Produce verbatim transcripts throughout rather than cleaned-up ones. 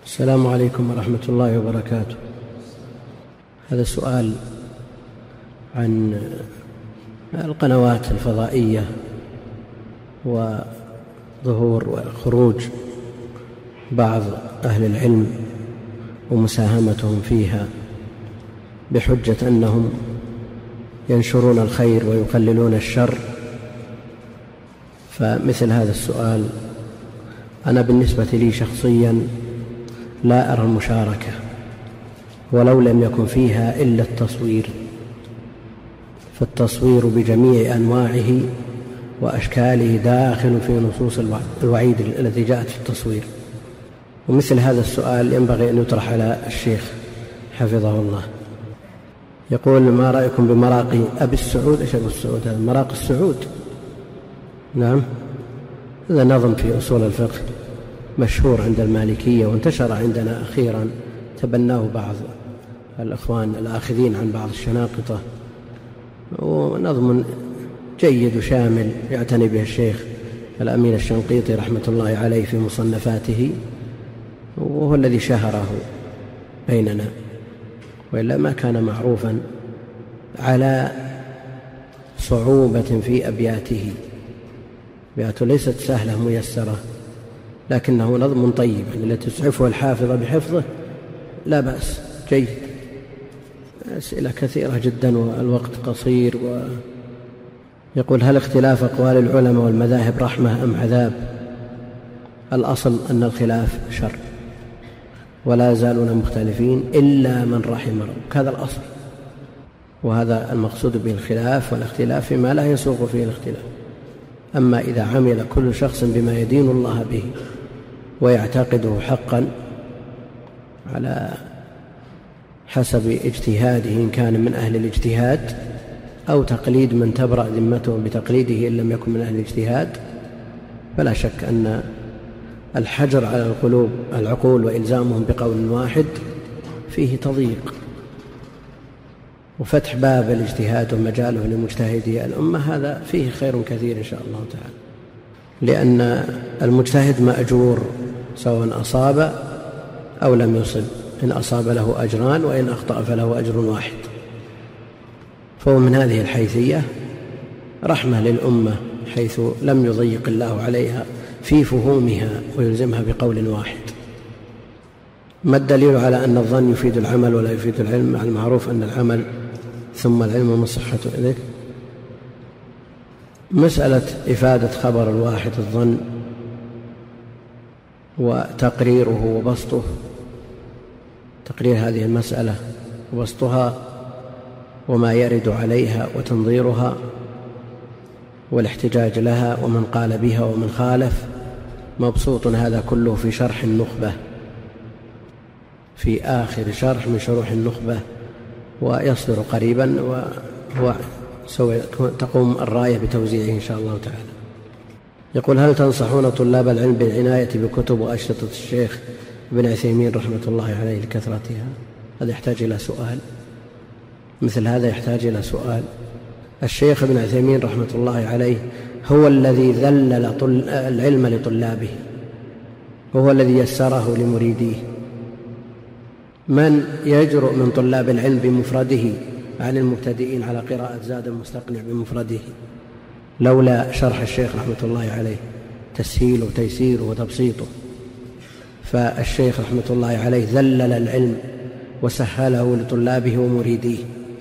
السلام عليكم ورحمة الله وبركاته. هذا السؤال عن القنوات الفضائية وظهور وخروج بعض أهل العلم ومساهمتهم فيها بحجة أنهم ينشرون الخير ويقللون الشر. فمثل هذا السؤال أنا بالنسبة لي شخصيا لا أرى المشاركة، ولو لم يكن فيها إلا التصوير، فالتصوير بجميع أنواعه وأشكاله داخل في نصوص الوعيد التي جاءت في التصوير. ومثل هذا السؤال ينبغي أن يطرح على الشيخ حفظه الله. يقول: ما رأيكم بمراقي أبي السعود؟ إيش أبو السعود هذا؟ مراقي السعود؟ نعم، هذا نظم في أصول الفقه مشهور عند المالكية وانتشر عندنا أخيرا، تبناه بعض الأخوان الآخذين عن بعض الشناقطة، ونظم جيد وشامل يعتني به الشيخ الأمين الشنقيطي رحمة الله عليه في مصنفاته، وهو الذي شهره بيننا، وإلا ما كان معروفا على صعوبة في أبياته. أبياته ليست سهلة ميسرة، لكنه نظم طيب، يعني التي تسعفه الحافظ بحفظه لا بأس، جيد. أسئلة كثيرة جدا والوقت قصير. ويقول: هل اختلاف أقوال العلماء والمذاهب رحمة أم عذاب؟ الأصل أن الخلاف شر، ولا يزالون مختلفين إلا من رحم ربك، هذا الأصل، وهذا المقصود بالخلاف والاختلاف فيما لا يسوغ فيه الاختلاف. أما إذا عمل كل شخص بما يدين الله به ويعتقده حقا على حسب اجتهاده، إن كان من أهل الاجتهاد، أو تقليد من تبرأ ذمته بتقليده إن لم يكن من أهل الاجتهاد، فلا شك أن الحجر على القلوب العقول وإلزامهم بقول واحد فيه تضييق، وفتح باب الاجتهاد ومجاله لمجتهدي الأمة هذا فيه خير كثير إن شاء الله تعالى، لأن المجتهد مأجور سواء أصاب أو لم يصب، إن أصاب له أجران وإن أخطأ فله أجر واحد. فهو من هذه الحيثية رحمة للأمة، حيث لم يضيق الله عليها في فهومها ويلزمها بقول واحد. ما الدليل على أن الظن يفيد العمل ولا يفيد العلم، مع المعروف أن العمل ثم العلم من صحة إليك؟ مسألة إفادة خبر الواحد الظن وتقريره وبسطه، تقرير هذه المسألة وبسطها وما يرد عليها وتنظيرها والاحتجاج لها ومن قال بها ومن خالف، مبسوط هذا كله في شرح النخبة، في آخر شرح من شروح النخبة، ويصدر قريبا، وهو تقوم الراية بتوزيعه إن شاء الله تعالى. يقول: هل تنصحون طلاب العلم بالعناية بكتب وأشرطة الشيخ ابن عثيمين رحمة الله عليه لكثرتها؟ هذا يحتاج إلى سؤال، مثل هذا يحتاج إلى سؤال. الشيخ ابن عثيمين رحمة الله عليه هو الذي ذلل العلم لطلابه، وهو الذي يسره لمريديه. من يجرؤ من طلاب العلم بمفرده عن المبتدئين على قراءة زاد المستقنع بمفرده لولا شرح الشيخ رحمة الله عليه، تسهيله وتيسيره وتبسيطه؟ فالشيخ رحمة الله عليه ذلل العلم وسهله لطلابه ومريديه.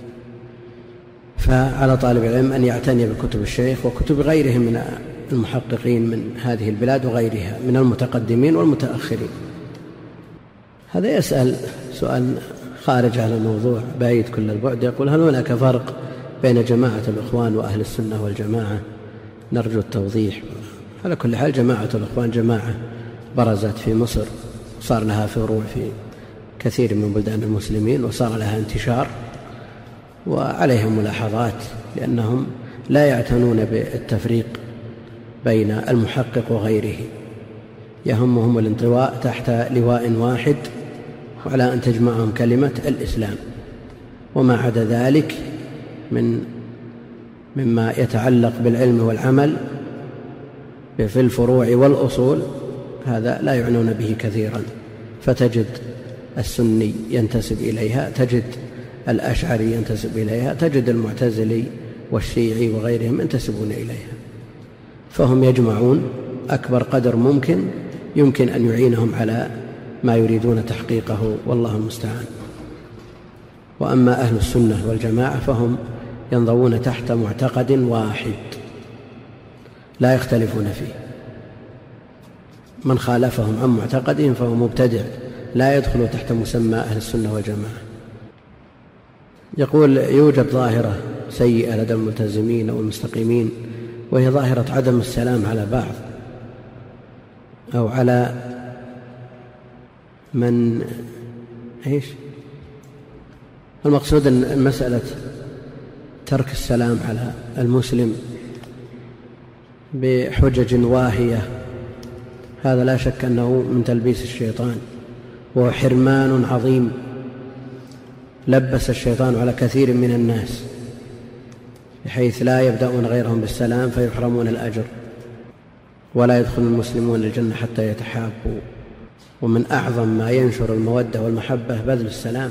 فعلى طالب العلم أن يعتني بكتب الشيخ وكتب غيرهم من المحققين من هذه البلاد وغيرها من المتقدمين والمتأخرين. هذا يسأل سؤال خارج عن الموضوع بعيد كل البعد، يقول: هل هناك فرق بين جماعة الإخوان وأهل السنة والجماعة؟ نرجو التوضيح. على كل حال جماعة الإخوان جماعة برزت في مصر، صار لها فروع في كثير من بلدان المسلمين، وصار لها انتشار وعليهم ملاحظات، لأنهم لا يعتنون بالتفريق بين المحقق وغيره، يهمهم الانطواء تحت لواء واحد وعلى أن تجمعهم كلمة الإسلام، وما عدا ذلك من مما يتعلق بالعلم والعمل في الفروع والأصول هذا لا يعنون به كثيرا، فتجد السني ينتسب إليها، تجد الأشعري ينتسب إليها، تجد المعتزلي والشيعي وغيرهم ينتسبون إليها، فهم يجمعون أكبر قدر ممكن يمكن أن يعينهم على ما يريدون تحقيقه، والله المستعان. وأما أهل السنة والجماعة فهم ينضوون تحت معتقد واحد لا يختلفون فيه، من خالفهم عن معتقدهم فهو مبتدع لا يدخل تحت مسمى أهل السنة والجماعة. يقول يوجد ظاهرة سيئة لدى الملتزمين أو المستقيمين، وهي ظاهرة عدم السلام على بعض أو على من إيش المقصود أن مسألة ترك السلام على المسلم بحجج واهية، هذا لا شك أنه من تلبيس الشيطان، وهو حرمان عظيم لبس الشيطان على كثير من الناس بحيث لا يبدأون غيرهم بالسلام فيحرمون الأجر، ولا يدخل المسلمون الجنة حتى يتحابوا. ومن أعظم ما ينشر المودة والمحبة بذل السلام،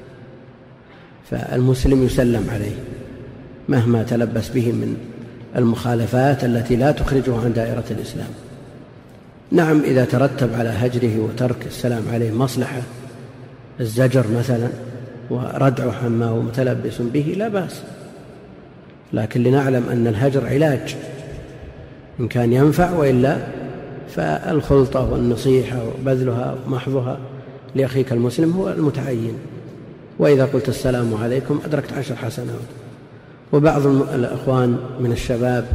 فالمسلم يسلم عليه مهما تلبس به من المخالفات التي لا تخرجه عن دائرة الإسلام. نعم، إذا ترتب على هجره وترك السلام عليه مصلحة، الزجر مثلا وردعه عما هو متلبس به لا بأس، لكن لنعلم أن الهجر علاج إن كان ينفع، وإلا فالخلطة والنصيحة وبذلها ومحضها لأخيك المسلم هو المتعين. وإذا قلت السلام عليكم أدركت عشر حسنات. وبعض الأخوان من الشباب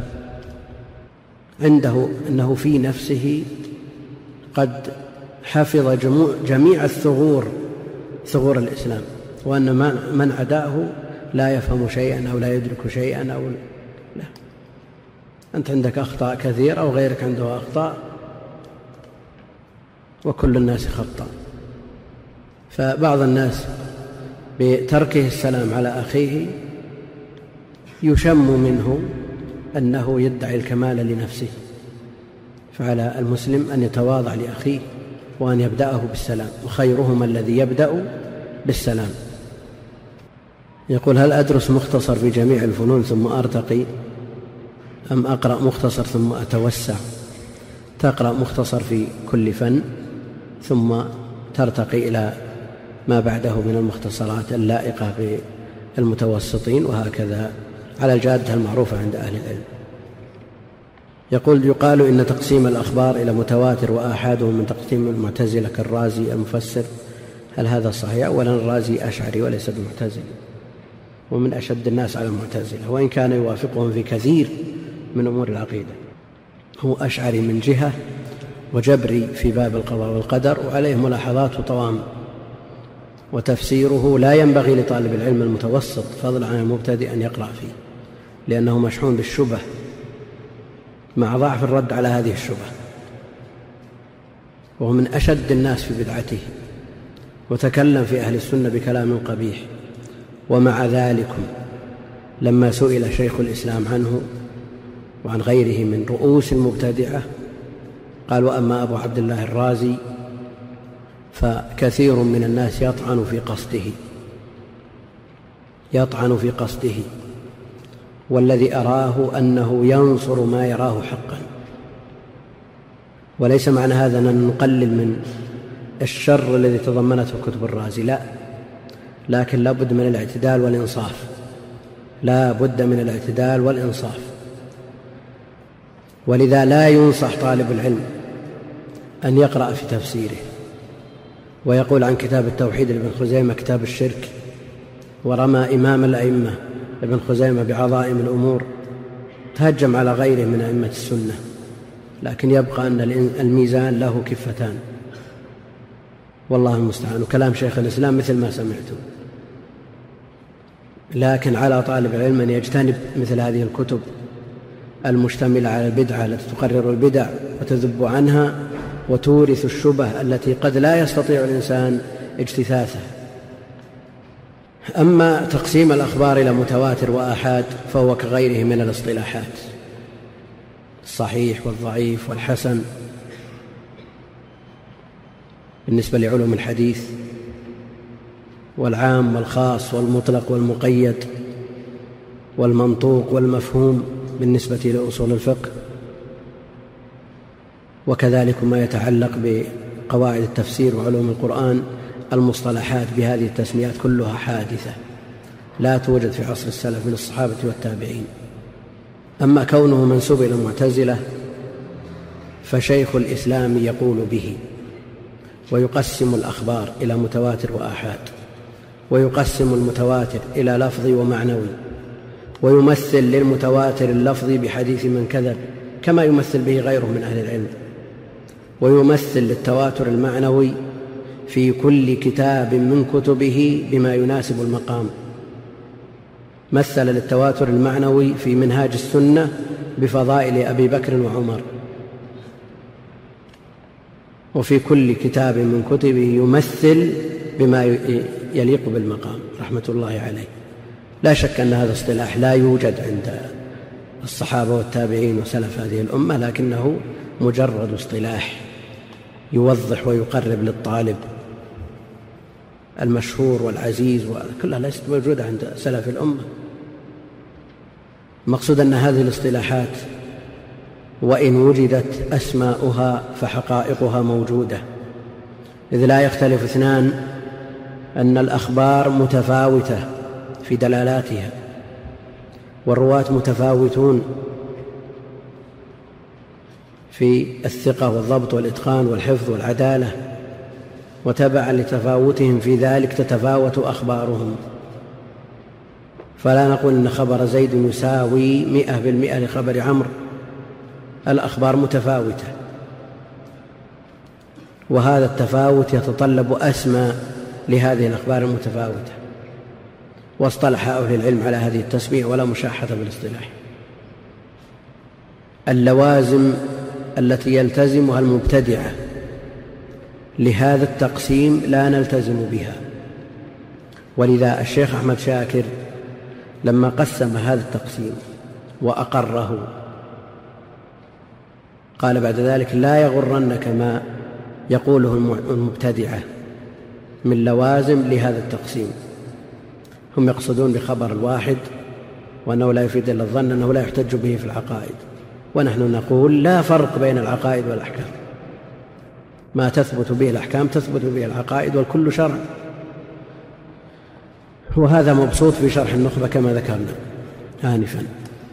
عنده أنه في نفسه قد حفظ جميع الثغور ثغور الإسلام، وأن من عداه لا يفهم شيئا أو لا يدرك شيئا أو لا. أنت عندك أخطاء كثير أو غيرك عنده أخطاء، وكل الناس خطأ. فبعض الناس بتركه السلام على أخيه يشم منه أنه يدعي الكمال لنفسه، فعلى المسلم أن يتواضع لأخيه وأن يبدأه بالسلام، وخيرهم الذي يبدأ بالسلام. يقول: هل أدرس مختصر في جميع الفنون ثم أرتقي، أم أقرأ مختصر ثم أتوسع؟ تقرأ مختصر في كل فن ثم ترتقي إلى ما بعده من المختصرات اللائقة بالمتوسطين، وهكذا على الجادة المعروفة عند أهل العلم. يقول: يقال إن تقسيم الأخبار إلى متواتر وآحاده من تقسيم المعتزلة كالرازي المفسر، هل هذا صحيح؟ أولا الرازي أشعري وليس بمعتزلي، ومن أشد الناس على المعتزلة، وإن كان يوافقهم في كثير من أمور العقيدة. هو أشعري من جهة وجبري في باب القضاء والقدر، وعليه ملاحظات وطوام، وتفسيره لا ينبغي لطالب العلم المتوسط فضلا عن المبتدئ أن يقرأ فيه، لأنه مشحون بالشبه مع ضعف الرد على هذه الشبه، وهو من أشد الناس في بدعته، وتكلم في أهل السنة بكلام قبيح. ومع ذلك لما سئل شيخ الإسلام عنه وعن غيره من رؤوس المبتدعة قال: وأما أبو عبد الله الرازي فكثير من الناس يطعن في قصده يطعن في قصده والذي أراه أنه ينصر ما يراه حقا. وليس معنى هذا أن نقلل من الشر الذي تضمنته كتب الرازي، لا، لكن لا بد من الاعتدال والإنصاف، لا بد من الاعتدال والإنصاف. ولذا لا ينصح طالب العلم أن يقرأ في تفسيره ويقول عن كتاب التوحيد لابن خزيمة كتاب الشرك، ورمى إمام الأئمة ابن خزيمة بعظائم الأمور، تهجم على غيره من أئمة السنة، لكن يبقى أن الميزان له كفتان، والله المستعان. وكلام شيخ الإسلام مثل ما سمعتم، لكن على طالب العلم أن يجتنب مثل هذه الكتب المشتملة على البدعة التي تقرر البدع وتذب عنها وتورث الشبه التي قد لا يستطيع الإنسان اجتثاثها. أما تقسيم الأخبار إلى متواتر وآحاد فهو كغيره من الاصطلاحات، الصحيح والضعيف والحسن، بالنسبة لعلوم الحديث، والعام والخاص والمطلق والمقيد والمنطوق والمفهوم بالنسبة لأصول الفقه، وكذلك ما يتعلق بقواعد التفسير وعلوم القرآن. المصطلحات بهذه التسميات كلها حادثة لا توجد في عصر السلف من الصحابة والتابعين. أما كونه منسوب إلى المعتزلة فشيخ الإسلام يقول به، ويقسم الأخبار إلى متواتر وآحاد، ويقسم المتواتر إلى لفظي ومعنوي، ويمثل للمتواتر اللفظي بحديث من كذب كما يمثل به غيره من أهل العلم، ويمثل للتواتر المعنوي في كل كتاب من كتبه بما يناسب المقام. مثل للتواتر المعنوي في منهاج السنة بفضائل أبي بكر وعمر، وفي كل كتاب من كتبه يمثل بما يليق بالمقام رحمة الله عليه. لا شك أن هذا اصطلاح لا يوجد عند الصحابة والتابعين وسلف هذه الأمة، لكنه مجرد اصطلاح يوضح ويقرب للطالب المشهور والعزيز، وكلها ليست موجودة عند سلف الأمة. المقصود أن هذه الاصطلاحات وإن وجدت أسماؤها فحقائقها موجودة، إذ لا يختلف اثنان أن الأخبار متفاوتة في دلالاتها، والرواة متفاوتون في الثقة والضبط والإتقان والحفظ والعدالة، وتبعا لتفاوتهم في ذلك تتفاوت أخبارهم. فلا نقول إن خبر زيد يساوي مئة بالمئة لخبر عمرو، الأخبار متفاوتة، وهذا التفاوت يتطلب أسماء لهذه الأخبار المتفاوتة، واصطلح أهل العلم على هذه التسمية ولا مشاحة بالاصطلاح. اللوازم التي يلتزمها المبتدعة لهذا التقسيم لا نلتزم بها، ولذا الشيخ أحمد شاكر لما قسم هذا التقسيم وأقره قال بعد ذلك: لا يغرنك ما يقوله المبتدعة من لوازم لهذا التقسيم. هم يقصدون بخبر الواحد وأنه لا يفيد إلا الظن أنه لا يحتج به في العقائد، ونحن نقول لا فرق بين العقائد والأحكام، ما تثبت به الأحكام تثبت به العقائد، والكل شرع. وهذا مبسوط في شرح النخبة كما ذكرنا آنفا.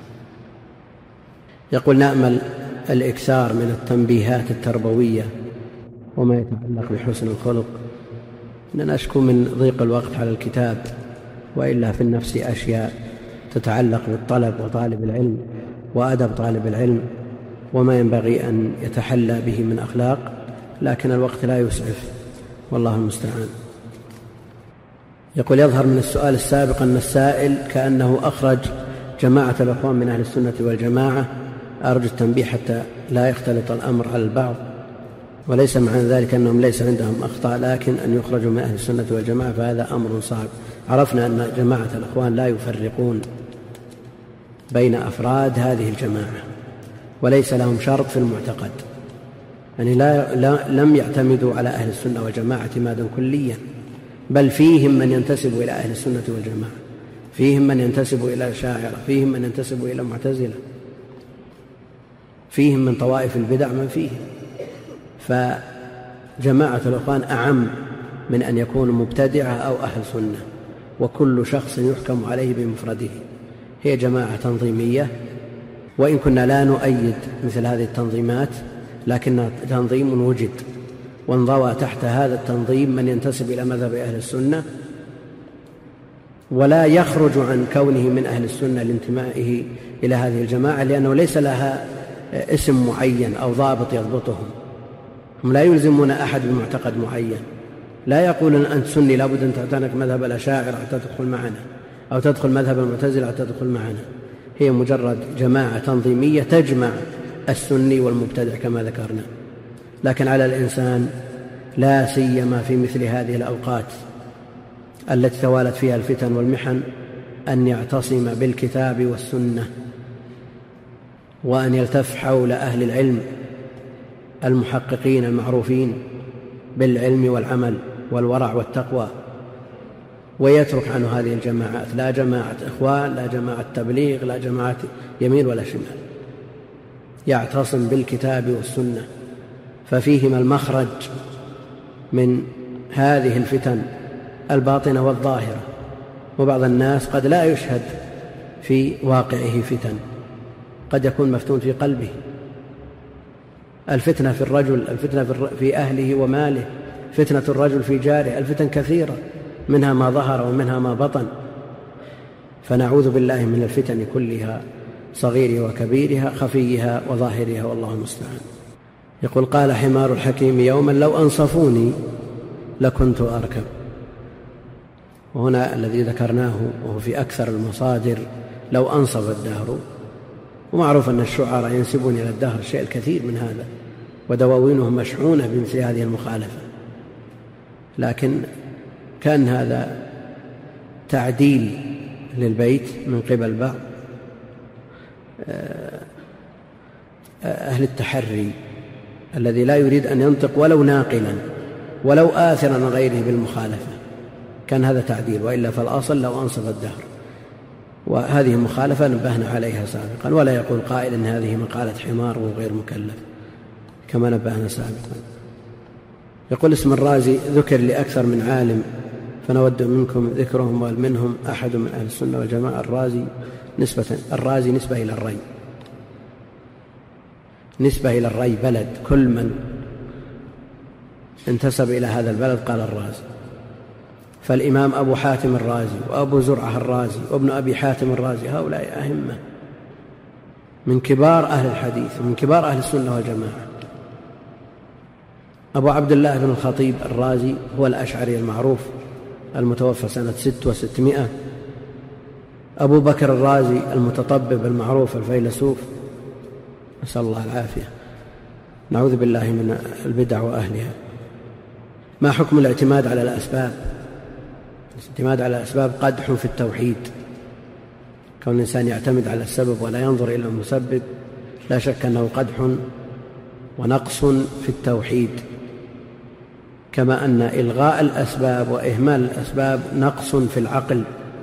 يقول: نأمل الإكثار من التنبيهات التربوية وما يتعلق بحسن الخلق. إننا نشكو من ضيق الوقت على الكتاب، وإلا في النفس أشياء تتعلق بالطلب وطالب العلم وأدب طالب العلم وما ينبغي أن يتحلى به من أخلاق، لكن الوقت لا يسعف، والله المستعان. يقول: يظهر من السؤال السابق أن السائل كأنه أخرج جماعة الأخوان من أهل السنة والجماعة. أرجو التنبيه حتى لا يختلط الأمر على البعض، وليس معنى ذلك أنهم ليس عندهم أخطاء، لكن أن يخرجوا من أهل السنة والجماعة فهذا أمر صعب. عرفنا أن جماعة الأخوان لا يفرقون بين أفراد هذه الجماعة، وليس لهم شرط في المعتقد، يعني لا, لا لم يعتمدوا على أهل السنة والجماعة اعتمادا كليا، بل فيهم من ينتسب إلى أهل السنة والجماعة، فيهم من ينتسب إلى الأشاعرة، فيهم من ينتسب إلى المعتزلة، فيهم من طوائف البدع من فيهم. فجماعة الأخوان أعم من أن يكون مبتدعة أو أهل سنة، وكل شخص يحكم عليه بمفرده. هي جماعة تنظيمية، وإن كنا لا نؤيد مثل هذه التنظيمات، لكن تنظيم وجد وانضوى تحت هذا التنظيم من ينتسب إلى مذهب أهل السنة، ولا يخرج عن كونه من أهل السنة لانتمائه إلى هذه الجماعة، لأنه ليس لها اسم معين أو ضابط يضبطهم. هم لا يلزمون أحد بمعتقد معين، لا يقولون أنت سني لابد أن تعتنق مذهب الأشاعرة حتى تدخل معنا، أو تدخل مذهب المعتزلة حتى تدخل معنا. هي مجرد جماعة تنظيمية تجمع السني والمبتدع كما ذكرنا. لكن على الإنسان لا سيما في مثل هذه الأوقات التي توالت فيها الفتن والمحن أن يعتصم بالكتاب والسنة، وأن يلتف حول أهل العلم المحققين المعروفين بالعلم والعمل والورع والتقوى، ويترك عنه هذه الجماعات، لا جماعة إخوان، لا جماعة تبليغ، لا جماعة يمين ولا شمال، يعتصم بالكتاب والسنة، ففيهما المخرج من هذه الفتن الباطنة والظاهرة. وبعض الناس قد لا يشهد في واقعه فتن، قد يكون مفتون في قلبه. الفتنة في الرجل، الفتنة في أهله وماله، فتنة الرجل في جاره، الفتن كثيرة، منها ما ظهر ومنها ما بطن، فنعوذ بالله من الفتن كلها، صغيرها وكبيرها، خفيها وظاهرها، والله المستعان. يقول: قال حمار الحكيم يوما: لو أنصفوني لكنت أركب. وهنا الذي ذكرناه وهو في أكثر المصادر: لو أنصف الدهر. ومعروف أن الشعراء ينسبون إلى الدهر الشيء الكثير من هذا، ودواوينهم مشحونة بمثل هذه المخالفة، لكن كان هذا تعديل للبيت من قبل بعض أهل التحري الذي لا يريد أن ينطق ولو ناقلا ولو آثرا عن غيره بالمخالفة، كان هذا تعديل، وإلا فالأصل لو أنصف الدهر. وهذه مخالفة نبهنا عليها سابقا، ولا يقول قائل إن هذه مقالة حمار وغير مكلف كما نبهنا سابقا. يقول: اسم الرازي ذكر لأكثر من عالم، فنود منكم ذكرهم، ومنهم أحد من أهل السنة والجماعة. الرازي نسبة الرازي نسبة إلى الري، نسبة إلى الري بلد، كل من انتسب إلى هذا البلد قال الرازي. فالإمام أبو حاتم الرازي وأبو زرعة الرازي وابن أبي حاتم الرازي هؤلاء أئمة من كبار أهل الحديث ومن كبار أهل السنة والجماعة. أبو عبد الله بن الخطيب الرازي هو الأشعري المعروف المتوفى سنة ست وستمائة. أبو بكر الرازي المتطبب المعروف الفيلسوف، نسأل الله العافية، نعوذ بالله من البدع وأهلها. ما حكم الاعتماد على الأسباب؟ الاعتماد على الأسباب قدح في التوحيد، كون الإنسان يعتمد على السبب ولا ينظر إلى المسبب لا شك أنه قدح ونقص في التوحيد، كما أن إلغاء الأسباب وإهمال الأسباب نقص في العقل.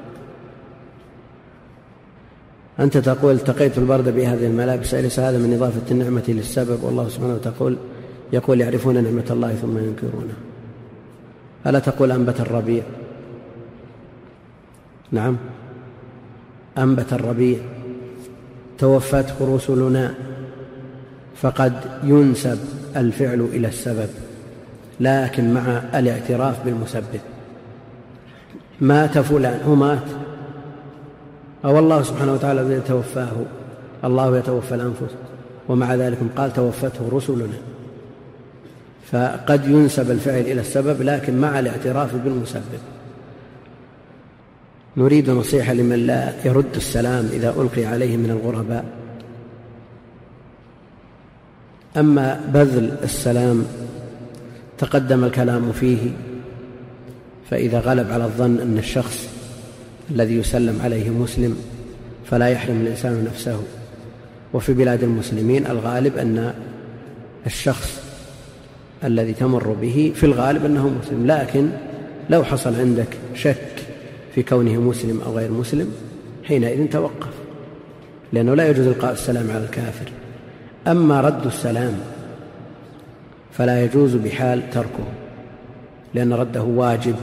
أنت تقول: التقيت البرد بهذه الملابس، أليس هذا من إضافة النعمة للسبب؟ والله سبحانه وتقول يقول: يعرفون نعمة الله ثم ينكرونها. ألا تقول: أنبت الربيع؟ نعم، أنبت الربيع، توفته رسلنا، فقد ينسب الفعل إلى السبب، لكن مع الاعتراف بالمسبب. مات فلان، هو مات، أو الله سبحانه وتعالى يتوفاه، الله يتوفى الأنفس، ومع ذلك قال: توفته رسلنا. فقد ينسب الفعل إلى السبب لكن مع الاعتراف بالمسبب. نريد نصيحة لمن لا يرد السلام إذا ألقي عليه من الغرباء. أما بذل السلام تقدم الكلام فيه، فإذا غلب على الظن أن الشخص الذي يسلم عليه مسلم فلا يحرم الإنسان نفسه. وفي بلاد المسلمين الغالب أن الشخص الذي تمر به في الغالب أنه مسلم، لكن لو حصل عندك شك في كونه مسلم أو غير مسلم حينئذ توقف، لأنه لا يجوز إلقاء السلام على الكافر. أما رد السلام فلا يجوز بحال تركه، لأن رده واجب.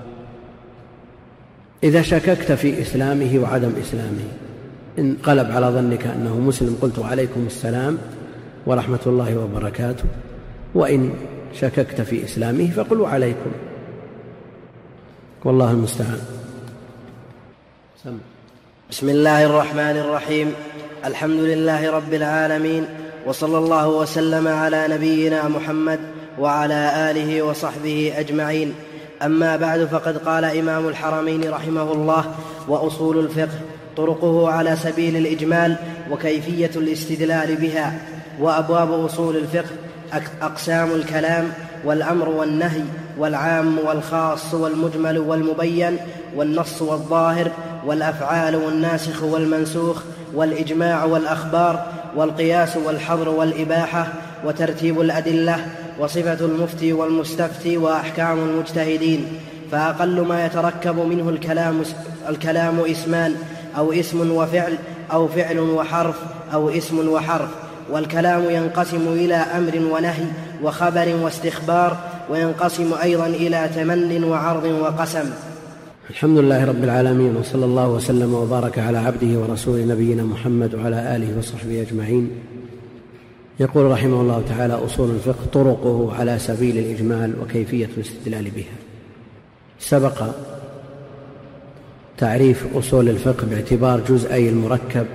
إذا شككت في إسلامه وعدم إسلامه، إن قلب على ظنك أنه مسلم قلت: عليكم السلام ورحمة الله وبركاته. وإن شككت في إسلامه فقل: عليكم، والله المستعان. بسم الله الرحمن الرحيم. الحمد لله رب العالمين، وصلى الله وسلم على نبينا محمد وعلى آله وصحبه أجمعين. أما بعد، فقد قال إمام الحرمين رحمه الله: وأصول الفقه طرقه على سبيل الإجمال وكيفية الاستدلال بها. وأبواب أصول الفقه أقسام الكلام والأمر والنهي والعام والخاص والمجمل والمبين والنص والظاهر والأفعال والناسخ والمنسوخ والإجماع والأخبار والقياس والحظر والإباحة وترتيب الأدلة وصفة المفتي والمستفتي وأحكام المجتهدين. فأقل ما يتركب منه الكلام, الكلام اسمان أو اسم وفعل أو فعل وحرف أو اسم وحرف. والكلام ينقسم إلى أمر ونهي وخبر واستخبار، وينقسم أيضا إلى تمن وعرض وقسم. الحمد لله رب العالمين، وصلى الله وسلم وبارك على عبده ورسوله نبينا محمد وعلى آله وصحبه أجمعين. يقول رحمه الله تعالى: أصول الفقه طرقه على سبيل الإجمال وكيفية الاستدلال بها. سبق تعريف أصول الفقه باعتبار جزئي المركب،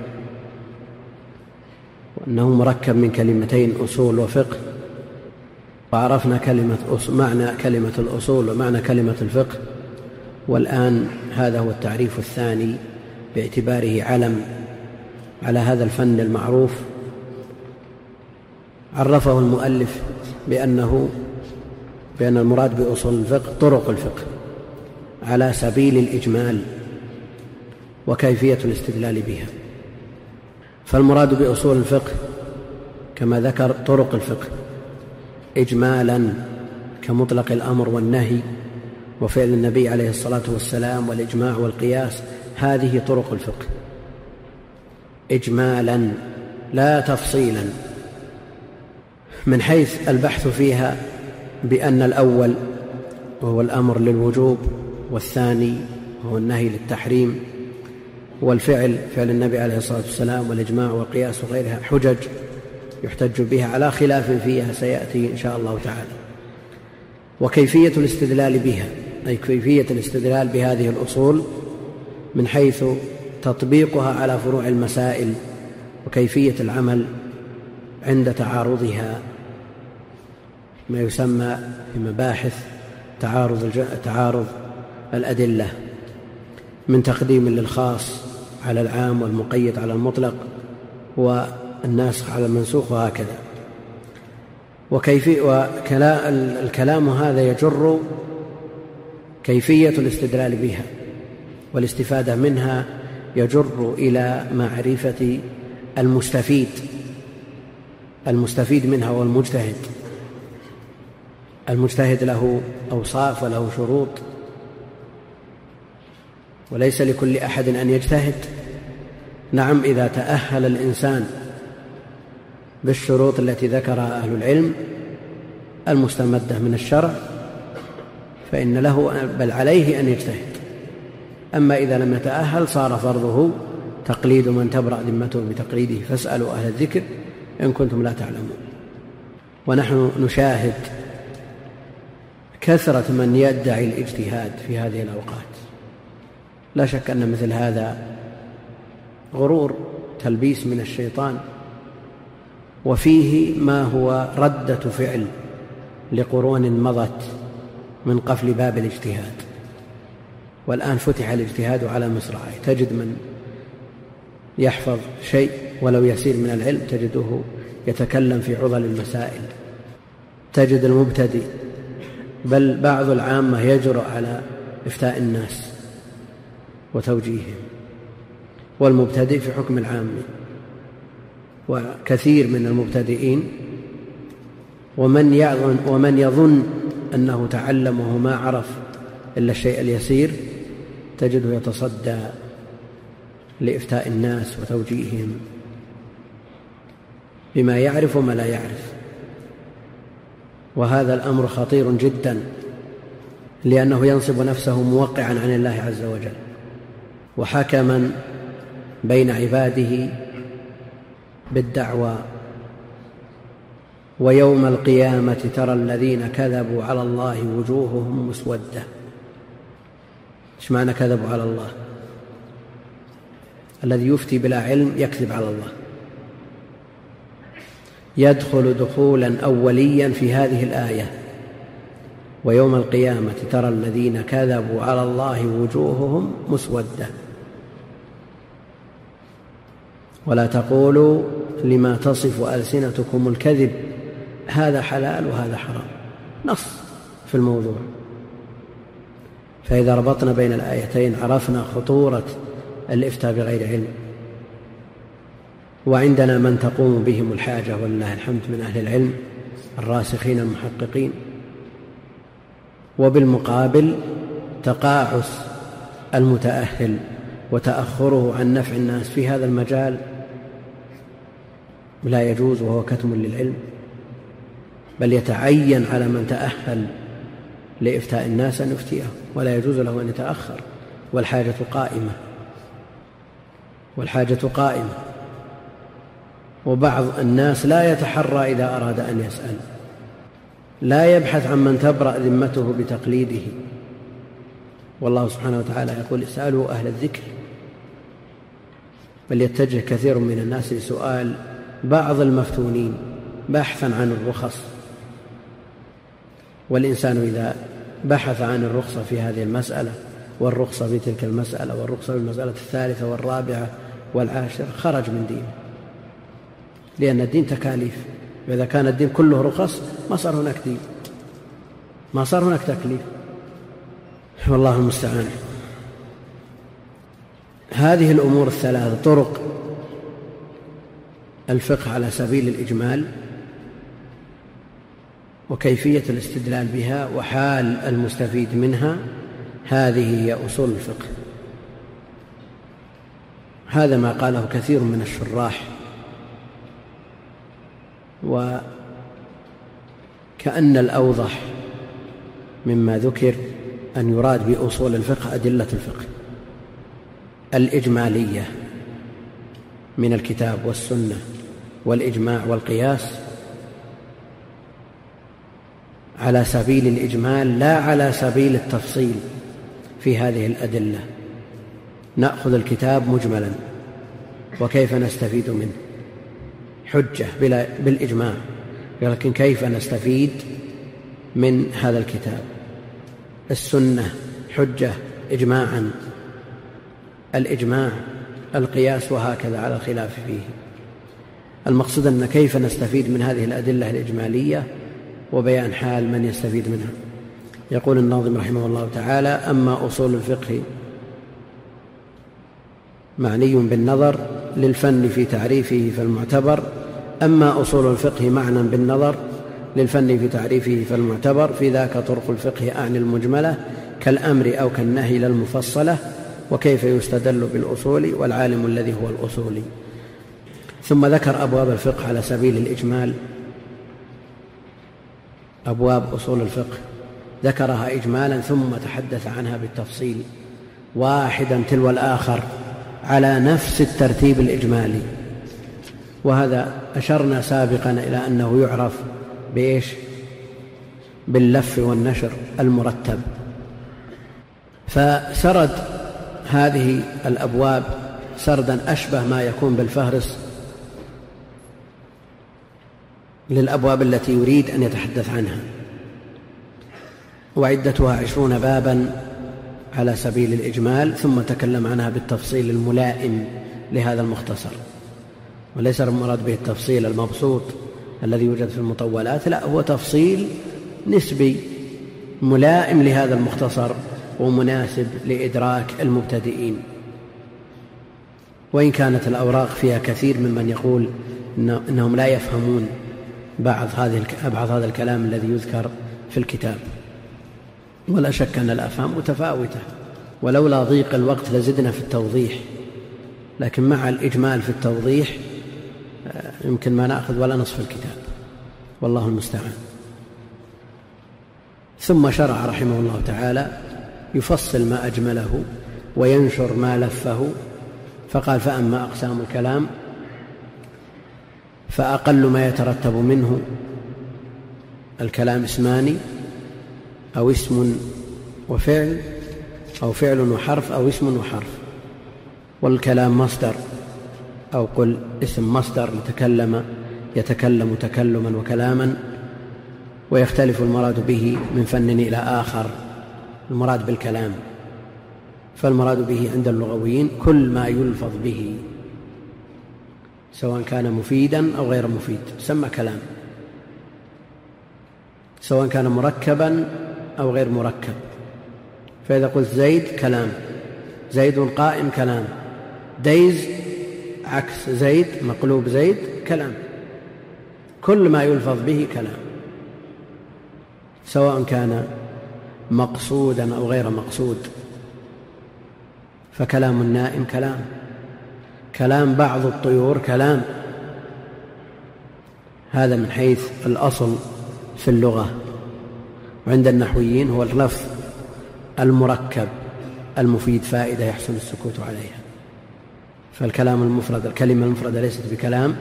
وأنه مركب من كلمتين أصول وفقه، وعرفنا كلمة معنى كلمة الأصول ومعنى كلمة الفقه. والآن هذا هو التعريف الثاني باعتباره علم على هذا الفن المعروف. عرفه المؤلف بأنه بأن المراد بأصول الفقه طرق الفقه على سبيل الإجمال وكيفية الاستدلال بها. فالمراد بأصول الفقه كما ذكر طرق الفقه إجمالا كمطلق الأمر والنهي وفعل النبي عليه الصلاة والسلام والإجماع والقياس. هذه طرق الفقه إجمالا لا تفصيلا، من حيث البحث فيها بأن الأول وهو الأمر للوجوب، والثاني وهو النهي للتحريم، والفعل فعل النبي عليه الصلاة والسلام والإجماع والقياس وغيرها حجج يحتج بها على خلاف فيها سيأتي إن شاء الله تعالى. وكيفية الاستدلال بها أي كيفية الاستدلال بهذه الأصول من حيث تطبيقها على فروع المسائل وكيفية العمل عند تعارضها، ما يسمى بمباحث تعارض تعارض الأدلة من تقديم للخاص على العام والمقيد على المطلق والناسخ على المنسوخ وهكذا. وكيفية والكلام هذا يجر كيفية الاستدلال بها والاستفادة منها يجر إلى معرفة المستفيد المستفيد منها والمجتهد. المجتهد له أوصاف وله شروط، وليس لكل أحد أن يجتهد. نعم، إذا تأهل الإنسان بالشروط التي ذكرها أهل العلم المستمدة من الشرع فإن له بل عليه أن يجتهد. أما إذا لم يتأهل صار فرضه تقليد من تبرأ ذمته بتقليده، فاسألوا أهل الذكر إن كنتم لا تعلمون. ونحن نشاهد كثرة من يدعي الاجتهاد في هذه الأوقات. لا شك أن مثل هذا غرور تلبيس من الشيطان، وفيه ما هو ردة فعل لقرون مضت من قفل باب الاجتهاد، والآن فتح الاجتهاد على مصراعيه. تجد من يحفظ شيء ولو يسير من العلم تجده يتكلم في عضل المسائل. تجد المبتدئ بل بعض العامة يجرؤ على إفتاء الناس وتوجيههم، والمبتدئ في حكم العام. وكثير من المبتدئين ومن يظن, ومن يظن أنه تعلم وهو ما عرف إلا الشيء اليسير تجده يتصدى لإفتاء الناس وتوجيههم بما يعرف وما لا يعرف. وهذا الأمر خطير جدا، لأنه ينصب نفسه موقعا عن الله عز وجل وحكما بين عباده بالدعوى. ويوم القيامة ترى الذين كذبوا على الله وجوههم مسودة. ايش معنى كذبوا على الله؟ الذي يفتي بلا علم يكذب على الله، يدخل دخولا أوليا في هذه الآية: ويوم القيامة ترى الذين كذبوا على الله وجوههم مسودة. ولا تقولوا لما تصف ألسنتكم الكذب هذا حلال وهذا حرام، نص في الموضوع. فإذا ربطنا بين الآيتين عرفنا خطورة الإفتاء بغير علم. وعندنا من تقوم بهم الحاجة ولله الحمد من أهل العلم الراسخين المحققين. وبالمقابل تقاعس المتأهل وتأخره عن نفع الناس في هذا المجال لا يجوز، وهو كتم للعلم، بل يتعين على من تأهل لإفتاء الناس أن يفتيه، ولا يجوز له أن يتأخر، والحاجة قائمة والحاجة قائمة وبعض الناس لا يتحرى إذا أراد أن يسأل، لا يبحث عن من تبرأ ذمته بتقليده، والله سبحانه وتعالى يقول اسألوا أهل الذكر، بل يتجه كثير من الناس لسؤال بعض المفتونين بحثا عن الرخص. والإنسان إذا بحث عن الرخصة في هذه المسألة والرخصة في تلك المسألة والرخصة في المسألة الثالثة والرابعة والعاشرة خرج من دينه، لأن الدين تكاليف، وإذا كان الدين كله رخص ما صار هناك دين، ما صار هناك تكليف، والله المستعان. هذه الأمور الثلاثة طرق الفقه على سبيل الإجمال وكيفية الاستدلال بها وحال المستفيد منها، هذه هي أصول الفقه. هذا ما قاله كثير من الشراح، وكأن الأوضح مما ذكر أن يراد بأصول الفقه أدلة الفقه الإجمالية من الكتاب والسنة والإجماع والقياس على سبيل الإجمال لا على سبيل التفصيل في هذه الأدلة. نأخذ الكتاب مجملا وكيف نستفيد منه حجة بلا بالإجماع، ولكن كيف نستفيد من هذا الكتاب؟ السنة حجة إجماعا، الإجماع القياس، وهكذا على الخلاف فيه. المقصود أن كيف نستفيد من هذه الأدلة الإجمالية وبيان حال من يستفيد منها. يقول الناظم رحمه الله تعالى: أما أصول الفقه معني بالنظر للفن في تعريفه فالمعتبر، أما أصول الفقه معنى بالنظر للفن في تعريفه فالمعتبر، في ذاك طرق الفقه أعني المجملة كالأمر أو كالنهي لا المفصلة، وكيف يستدل بالأصول والعالم الذي هو الأصولي. ثم ذكر أبواب الفقه على سبيل الإجمال، أبواب أصول الفقه ذكرها إجمالا ثم تحدث عنها بالتفصيل واحدا تلو الآخر على نفس الترتيب الإجمالي. وهذا أشرنا سابقا إلى أنه يعرف بإيش؟ باللف والنشر المرتب. فسرد هذه الأبواب سردا أشبه ما يكون بالفهرس للأبواب التي يريد أن يتحدث عنها، وعدتها عشرون بابا على سبيل الإجمال، ثم تكلم عنها بالتفصيل الملائم لهذا المختصر، وليس المراد به التفصيل المبسوط الذي يوجد في المطولات، لا، هو تفصيل نسبي ملائم لهذا المختصر ومناسب لإدراك المبتدئين. وإن كانت الأوراق فيها كثير ممن يقول إنهم لا يفهمون بعض هذه بعض هذا الكلام الذي يذكر في الكتاب، ولا شك أن الأفهام متفاوتة، ولولا ضيق الوقت لزدنا في التوضيح، لكن مع الإجمال في التوضيح يمكن ما نأخذ ولا نصف الكتاب، والله المستعان. ثم شرع رحمه الله تعالى يفصل ما أجمله وينشر ما لفه، فقال: فأما أقسام الكلام فأقل ما يترتب منه الكلام اسمان أو اسم وفعل أو فعل وحرف أو اسم وحرف، والكلام مصدر أو قل اسم مصدر لتكلم يتكلم تكلما وكلاما، ويختلف المراد به من فن إلى آخر. المراد بالكلام، فالمراد به عند اللغويين كل ما يلفظ به سواء كان مفيدا أو غير مفيد سمى كلام، سواء كان مركبا أو غير مركب. فإذا قلت زيد كلام، زيد قائم كلام، ديز عكس زيد مقلوب زيد كلام، كل ما يلفظ به كلام. سواء كان مقصودا أو غير مقصود. فكلام النائم كلام، كلام بعض الطيور كلام. هذا من حيث الأصل في اللغة. وعند النحويين هو اللفظ المركب المفيد فائدة يحسن السكوت عليها. فالكلام المفرد، الكلمة المفردة ليست بكلام،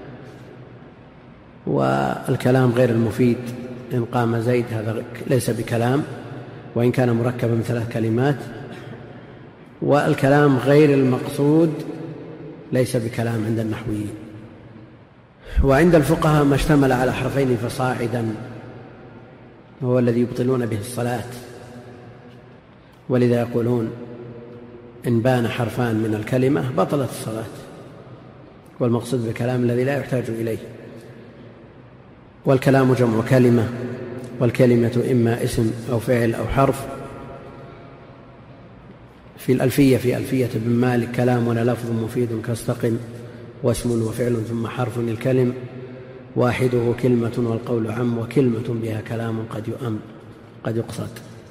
والكلام غير المفيد إن قام زيد هذا ليس بكلام وإن كان مركبا من ثلاث كلمات. والكلام غير المقصود ليس بكلام عند النحويين. وعند الفقهاء ما اشتمل على حرفين فصاعدا هو الذي يبطلون به الصلاة، ولذا يقولون إن بان حرفان من الكلمة بطلت الصلاة، والمقصود بالكلام الذي لا يحتاج إليه. والكلام جمع كلمة، والكلمة إما اسم أو فعل أو حرف. في الألفية في ألفية ابن مالك: كلامنا لفظ مفيد كاستقم، واسم وفعل ثم حرف الكلم، واحده كلمة والقول عم، وكلمة بها كلام قد يؤم قد يقصد.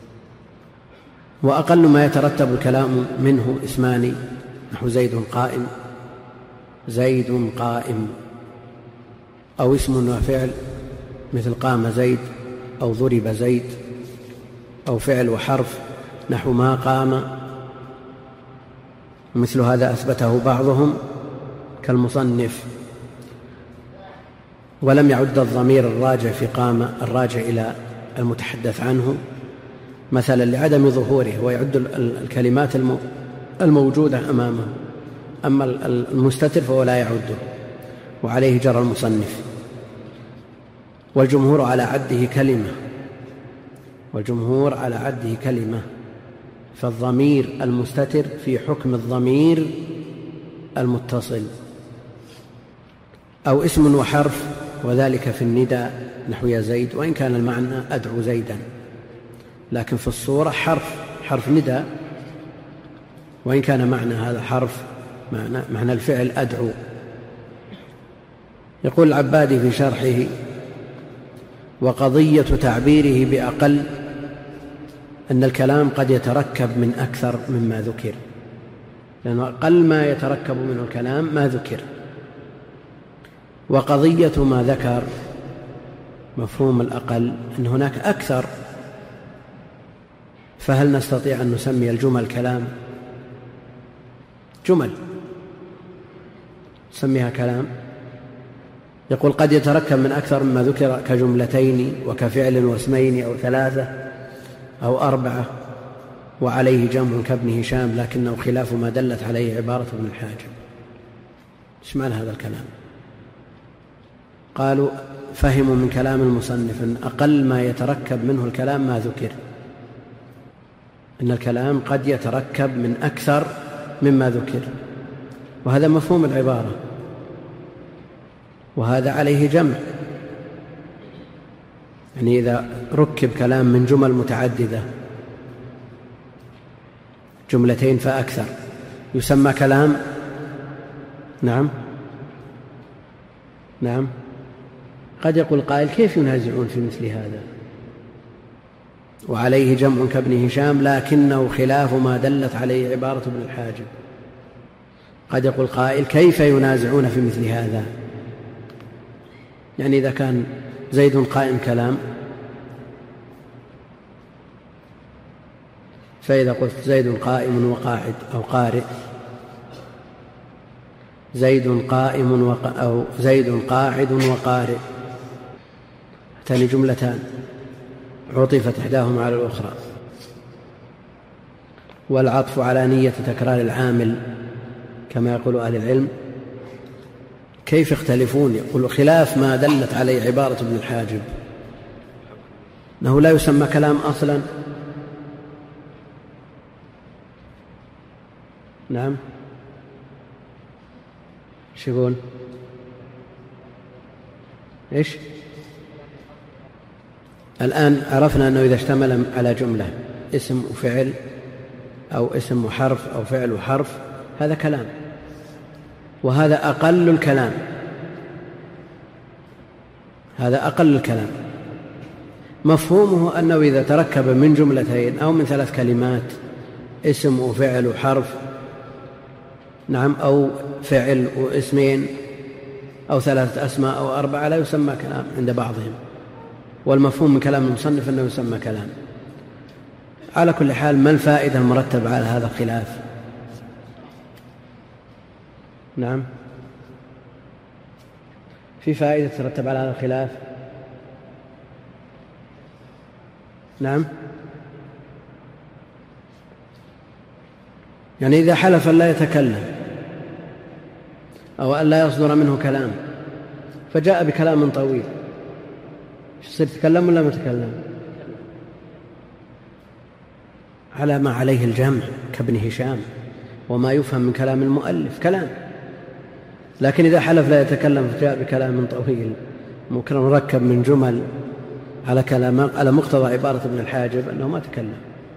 وأقل ما يترتب الكلام منه اسمان، نحو زيد قائم، زيد قائم، أو اسم وفعل مثل قام زيد أو ضرب زيد، أو فعل وحرف نحو ما قام. مثل هذا أثبته بعضهم كالمصنف. ولم يعد الضمير الراجع في قام الراجع إلى المتحدث عنه مثلا لعدم ظهوره، ويعد الكلمات الموجودة أمامه. أما المستتر فهو لا يعده، وعليه جرى المصنف. والجمهور على عده كلمة والجمهور على عده كلمة فالضمير المستتر في حكم الضمير المتصل. أو اسم وحرف، وذلك في النداء نحو يا زيد، وإن كان المعنى أدعو زيدا، لكن في الصورة حرف حرف نداء، وإن كان معنى هذا حرف معنى, معنى الفعل أدعو. يقول العبادي في شرحه: وقضية تعبيره بأقل أن الكلام قد يتركب من أكثر مما ذكر، لأنه أقل ما يتركب منه الكلام ما ذكر. وقضية ما ذكر مفهوم الأقل أن هناك أكثر، فهل نستطيع أن نسمي الجمل كلام؟ جمل سميها كلام. يقول: قد يتركب من أكثر مما ذكر كجملتين وكفعل واسمين أو ثلاثة أو أربعة، وعليه جمع كابن هشام، لكنه خلاف ما دلت عليه عبارة ابن الحاجب. ايش معنى هذا الكلام؟ قالوا: فهموا من كلام المصنف أن أقل ما يتركب منه الكلام ما ذكر، إن الكلام قد يتركب من أكثر مما ذكر، وهذا مفهوم العبارة، وهذا عليه جمع. يعني إذا ركب كلام من جمل متعددة، جملتين فأكثر، يسمى كلام. نعم نعم قد يقول قائل: كيف ينازعون في مثل هذا؟ وعليه جمع كابن هشام، لكنه خلاف ما دلت عليه عبارة ابن الحاجب. قد يقول قائل: كيف ينازعون في مثل هذا؟ يعني إذا كان زيد قائم كلام، فإذا قلت زيد قائم وقاعد أو قارئ، زيد قائم وق... أو زيد قاعد وقارئ، هاتان جملتان عطفت إحداهما على الأخرى. والعطف على نية تكرار العامل كما يقول أهل العلم. كيف يختلفون؟ يقول: خلاف ما دلت عليه عبارة ابن الحاجب، أنه لا يسمى كلام أصلا. نعم ايش يقول؟ ايش؟ الآن عرفنا أنه إذا اشتمل على جملة اسم وفعل أو اسم وحرف أو فعل وحرف هذا كلام، وهذا أقل الكلام، هذا أقل الكلام. مفهومه أنه إذا تركب من جملتين أو من ثلاث كلمات، اسم وفعل وحرف، نعم، أو فعل واسمين أو ثلاثة أسماء أو أربعة، لا يسمى كلام عند بعضهم، والمفهوم من كلام المصنف أنه يسمى كلام. على كل حال، ما الفائدة المرتبة على هذا الخلاف؟ نعم، في فائدة ترتب على هذا الخلاف؟ نعم، يعني إذا حلف أن لا يتكلم أو أن لا يصدر منه كلام فجاء بكلام طويل، يصير يتكلم ولا ما يتكلم؟ على ما عليه الجمع كابن هشام وما يفهم من كلام المؤلف كلام. لكن إذا حلف لا يتكلم فجاء بكلام طويل ممكن نركب من جمل على كلام على مقتضى عبارة ابن الحاجب أنه ما تكلم.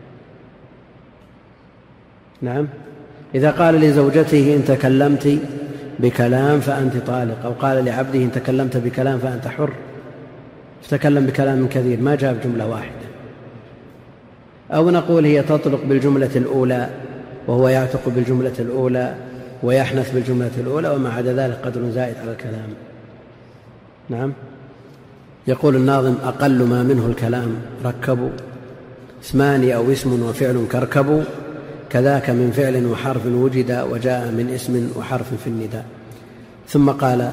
نعم، إذا قال لزوجته إن تكلمت بكلام فأنت طالق، أو قال لعبده إن تكلمت بكلام فأنت حر، فتكلم بكلام كثير ما جاء بجملة واحدة. أو نقول هي تطلق بالجملة الأولى وهو يعتق بالجملة الأولى ويحنث بالجملة الأولى، وما عدا ذلك قدر زائد على الكلام. نعم، يقول الناظم: أقل ما منه الكلام ركبوا، اسمان أو اسم وفعل كركبوا، كذاك من فعل وحرف وجد، وجاء من اسم وحرف في النداء. ثم قال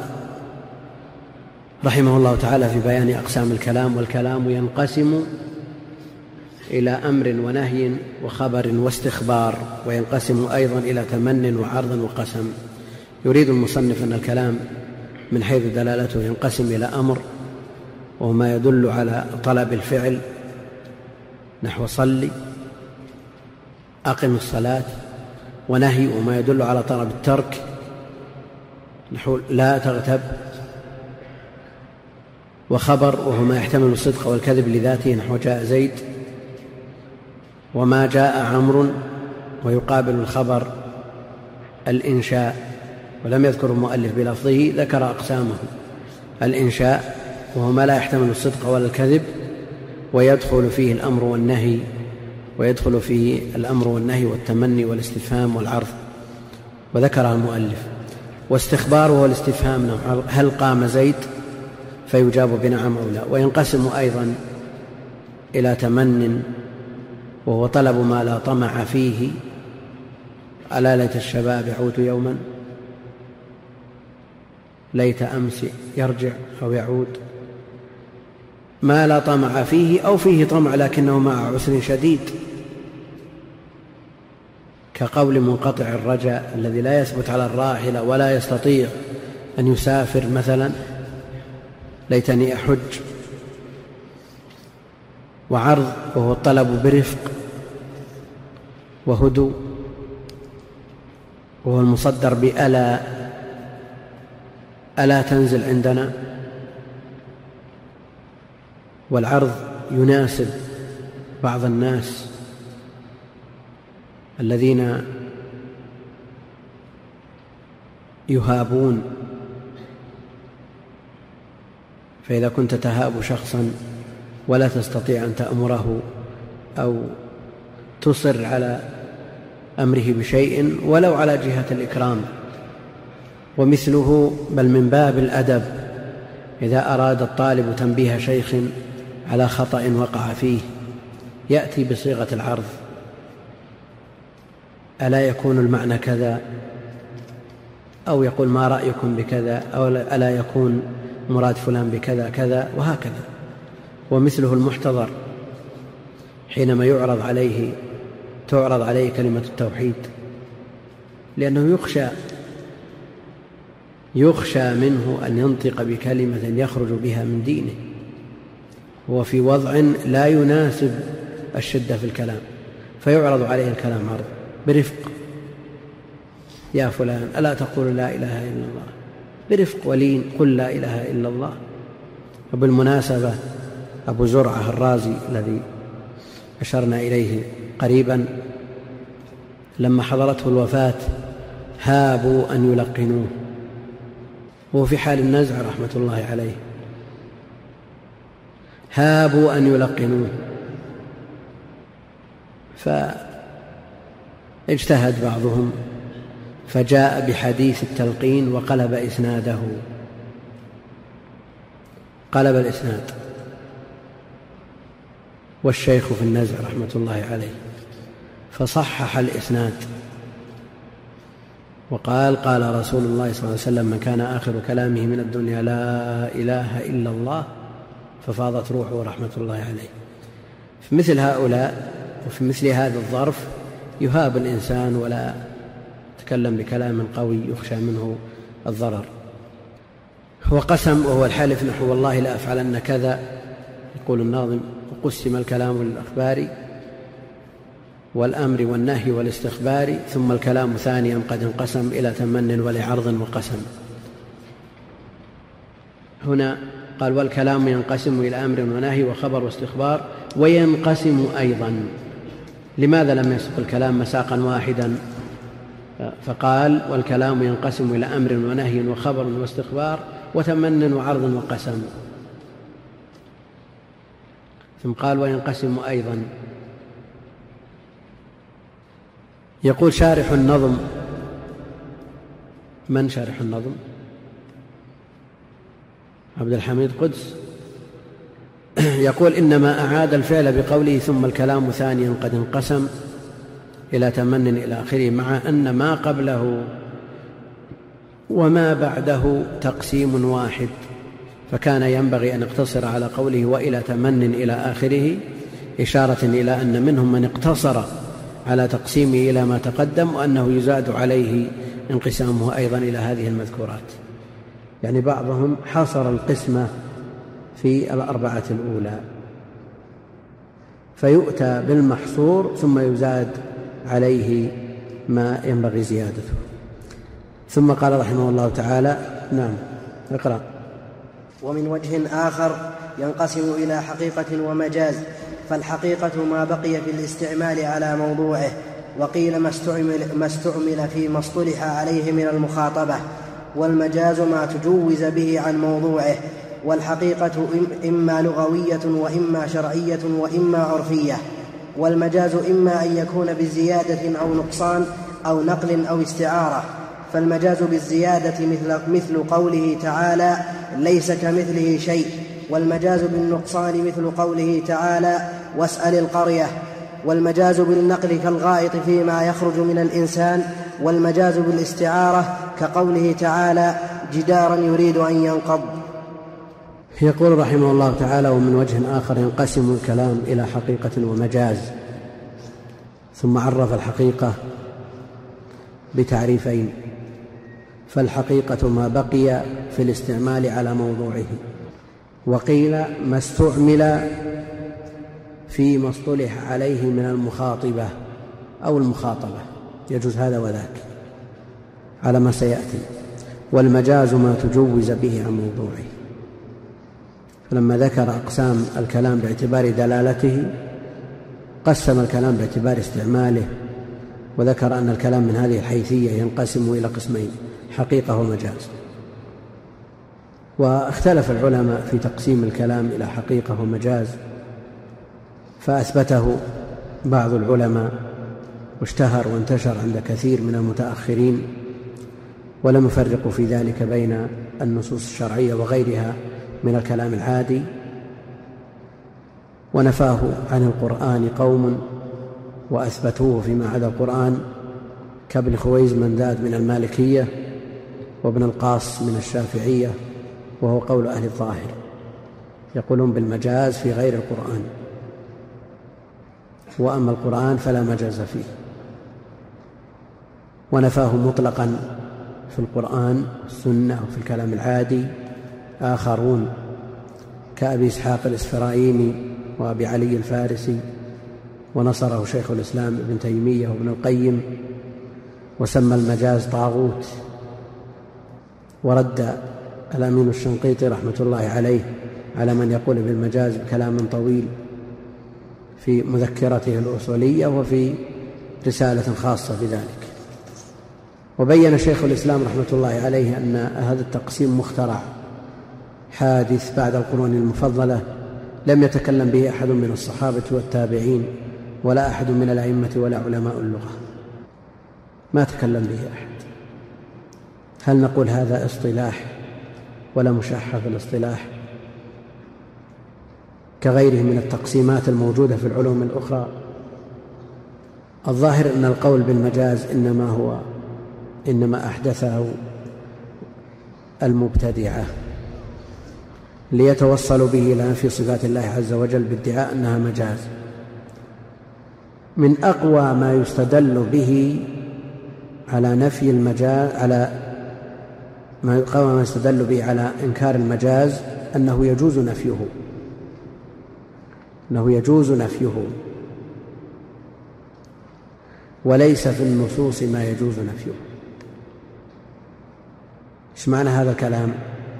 رحمه الله تعالى في بيان أقسام الكلام: والكلام ينقسم إلى أمر ونهي وخبر واستخبار، وينقسم أيضا إلى تمن وعرض وقسم. يريد المصنف أن الكلام من حيث دلالته ينقسم إلى أمر وهو ما يدل على طلب الفعل، نحو صلي، أقم الصلاة، ونهي وما يدل على طلب الترك، نحو لا تغتب، وخبر وهو ما يحتمل الصدق والكذب لذاته، نحو جاء زيد، وما جاء عمرو، ويقابل الخبر الإنشاء، ولم يذكر المؤلف بلفظه، ذكر أقسامه: الإنشاء وهو ما لا يحتمل الصدق ولا الكذب، ويدخل فيه الأمر والنهي، ويدخل فيه الأمر والنهي والتمني والاستفهام والعرض، وذكرها المؤلف. واستخبار وهو الاستفهام: هل قام زيد؟ فيجاب بنعم أو لا. وينقسم أيضا إلى تمن وهو طلب ما لا طمع فيه: ألا ليت الشباب يعود يوما، ليت أمس يرجع أو يعود، ما لا طمع فيه أو فيه طمع لكنه مع عسر شديد، كقول منقطع الرجاء الذي لا يثبت على الراحلة ولا يستطيع أن يسافر مثلا: ليتني أحج. وعرض وهو الطلب برفق وهدوء، وهو المصدر بألا، ألا تنزل عندنا. والعرض يناسب بعض الناس الذين يهابون، فإذا كنت تهاب شخصا ولا تستطيع أن تأمره أو تصر على أمره بشيء ولو على جهة الإكرام، ومثله بل من باب الأدب إذا أراد الطالب تنبيه شيخ على خطأ وقع فيه يأتي بصيغة العرض: ألا يكون المعنى كذا، أو يقول ما رأيكم بكذا، أو ألا يكون مراد فلان بكذا كذا، وهكذا. ومثله المحتضر حينما يعرض عليه تعرض عليه كلمة التوحيد، لأنه يخشى يخشى منه أن ينطق بكلمة يخرج بها من دينه، هو في وضع لا يناسب الشدة في الكلام، فيعرض عليه الكلام عرض برفق: يا فلان ألا تقول لا إله إلا الله، برفق ولين، قل لا إله إلا الله. وبالمناسبة أبو زرعة الرازي الذي أشرنا إليه قريبا لما حضرته الوفاة هابوا أن يلقنوه، وهو في حال النزع رحمة الله عليه، هابوا أن يلقنوه، فاجتهد بعضهم فجاء بحديث التلقين وقلب إسناده، قلب الإسناد. والشيخ في النزع رحمة الله عليه فصحح الإسناد وقال: قال رسول الله صلى الله عليه وسلم: من كان آخر كلامه من الدنيا لا إله إلا الله ففاضت روحه رحمة الله عليه. في مثل هؤلاء وفي مثل هذا الظرف يهاب الإنسان ولا يتكلم بكلام قوي يخشى منه الضرر. وقسم وهو الحلف نحو والله لا أفعلن كذا. يقول الناظم: وقسم الكلام للأخبار والأمر والنهي والاستخبار، ثم الكلام ثانيا قد انقسم إلى تمن ولعرض وقسم. هنا قال: والكلام ينقسم إلى أمر ونهي وخبر واستخبار وينقسم أيضا. لماذا لم يسق الكلام مساقا واحدا؟ فقال: والكلام ينقسم إلى أمر ونهي وخبر واستخبار وتمن وعرض وقسم، ثم قال: وينقسم أيضا. يقول شارح النظم. من شارح النظم؟ عبد الحميد قدس. يقول: إنما أعاد الفعل بقوله ثم الكلام ثانيا قد انقسم إلى تمن إلى آخره، مع أن ما قبله وما بعده تقسيم واحد، فكان ينبغي أن اقتصر على قوله وإلى تمن إلى آخره، إشارة إلى أن منهم من اقتصر على تقسيمه إلى ما تقدم، وأنه يزاد عليه انقسامه أيضا إلى هذه المذكورات. يعني بعضهم حصر القسمة في الأربعة الأولى، فيؤتى بالمحصور ثم يزاد عليه ما ينبغي زيادته. ثم قال رحمه الله تعالى: نعم اقرأ. ومن وجه آخر ينقسم إلى حقيقة ومجاز، فالحقيقة ما بقي في الاستعمال على موضوعه، وقيل ما استعمل, ما استعمل فيما اصطلح عليه من المخاطبة، والمجاز ما تجوز به عن موضوعه. والحقيقة إما لغوية وإما شرعية وإما عرفية. والمجاز إما أن يكون بزيادة أو نقصان أو نقل أو استعارة، فالمجاز بالزيادة مثل, مثل قوله تعالى: ليس كمثله شيء. والمجاز بالنقصان مثل قوله تعالى: واسأل القرية. والمجاز بالنقل كالغائط فيما يخرج من الإنسان. والمجاز بالاستعارة كقوله تعالى: جدارا يريد أن ينقض. يقول رحمه الله تعالى: ومن وجه آخر ينقسم الكلام إلى حقيقة ومجاز. ثم عرف الحقيقة بتعريفين: فالحقيقة ما بقي في الاستعمال على موضوعه، وقيل ما استعمل فيما اصطلح عليه من المخاطبة أو المخاطبة، يجوز هذا وذاك على ما سيأتي. والمجاز ما تجوز به عن موضوعه. فلما ذكر أقسام الكلام باعتبار دلالته قسم الكلام باعتبار استعماله، وذكر أن الكلام من هذه الحيثية ينقسم إلى قسمين: حقيقة ومجاز. واختلف العلماء في تقسيم الكلام إلى حقيقة ومجاز، فأثبته بعض العلماء واشتهر وانتشر عند كثير من المتأخرين، ولم يفرقوا في ذلك بين النصوص الشرعية وغيرها من الكلام العادي. ونفاه عن القرآن قوم وأثبتوه فيما عدا القرآن، كابن خويز منداد من المالكية وابن القاص من الشافعية، وهو قول أهل الظاهر، يقولون بالمجاز في غير القرآن، وأما القرآن فلا مجاز فيه. ونفاه مطلقا في القرآن والسنة وفي الكلام العادي آخرون كأبي إسحاق الإسفرايني وأبي علي الفارسي، ونصره شيخ الإسلام ابن تيمية وابن القيم، وسمى المجاز طاغوت. ورد الأمين الشنقيطي رحمة الله عليه على من يقول بالمجاز بكلام طويل في مذكرته الأصولية وفي رسالة خاصة بذلك. وبين شيخ الإسلام رحمة الله عليه أن هذا التقسيم مخترع حادث بعد القرون المفضلة، لم يتكلم به أحد من الصحابة والتابعين ولا أحد من الأئمة ولا علماء اللغة، ما تكلم به أحد. هل نقول هذا اصطلاح ولا مشاحة في الاصطلاح كغيره من التقسيمات الموجودة في العلوم الأخرى؟ الظاهر أن القول بالمجاز إنما هو إنما أحدثه المبتدعة ليتوصلوا به إلى نفي صفات الله عز وجل بادعاء أنها مجاز. من أقوى ما يستدل به على نفي المجاز على ما يقوى ما يستدل به على إنكار المجاز أنه يجوز نفيه أنه يجوز نفيه وليس في النصوص ما يجوز نفيه. إيش معنى هذا الكلام؟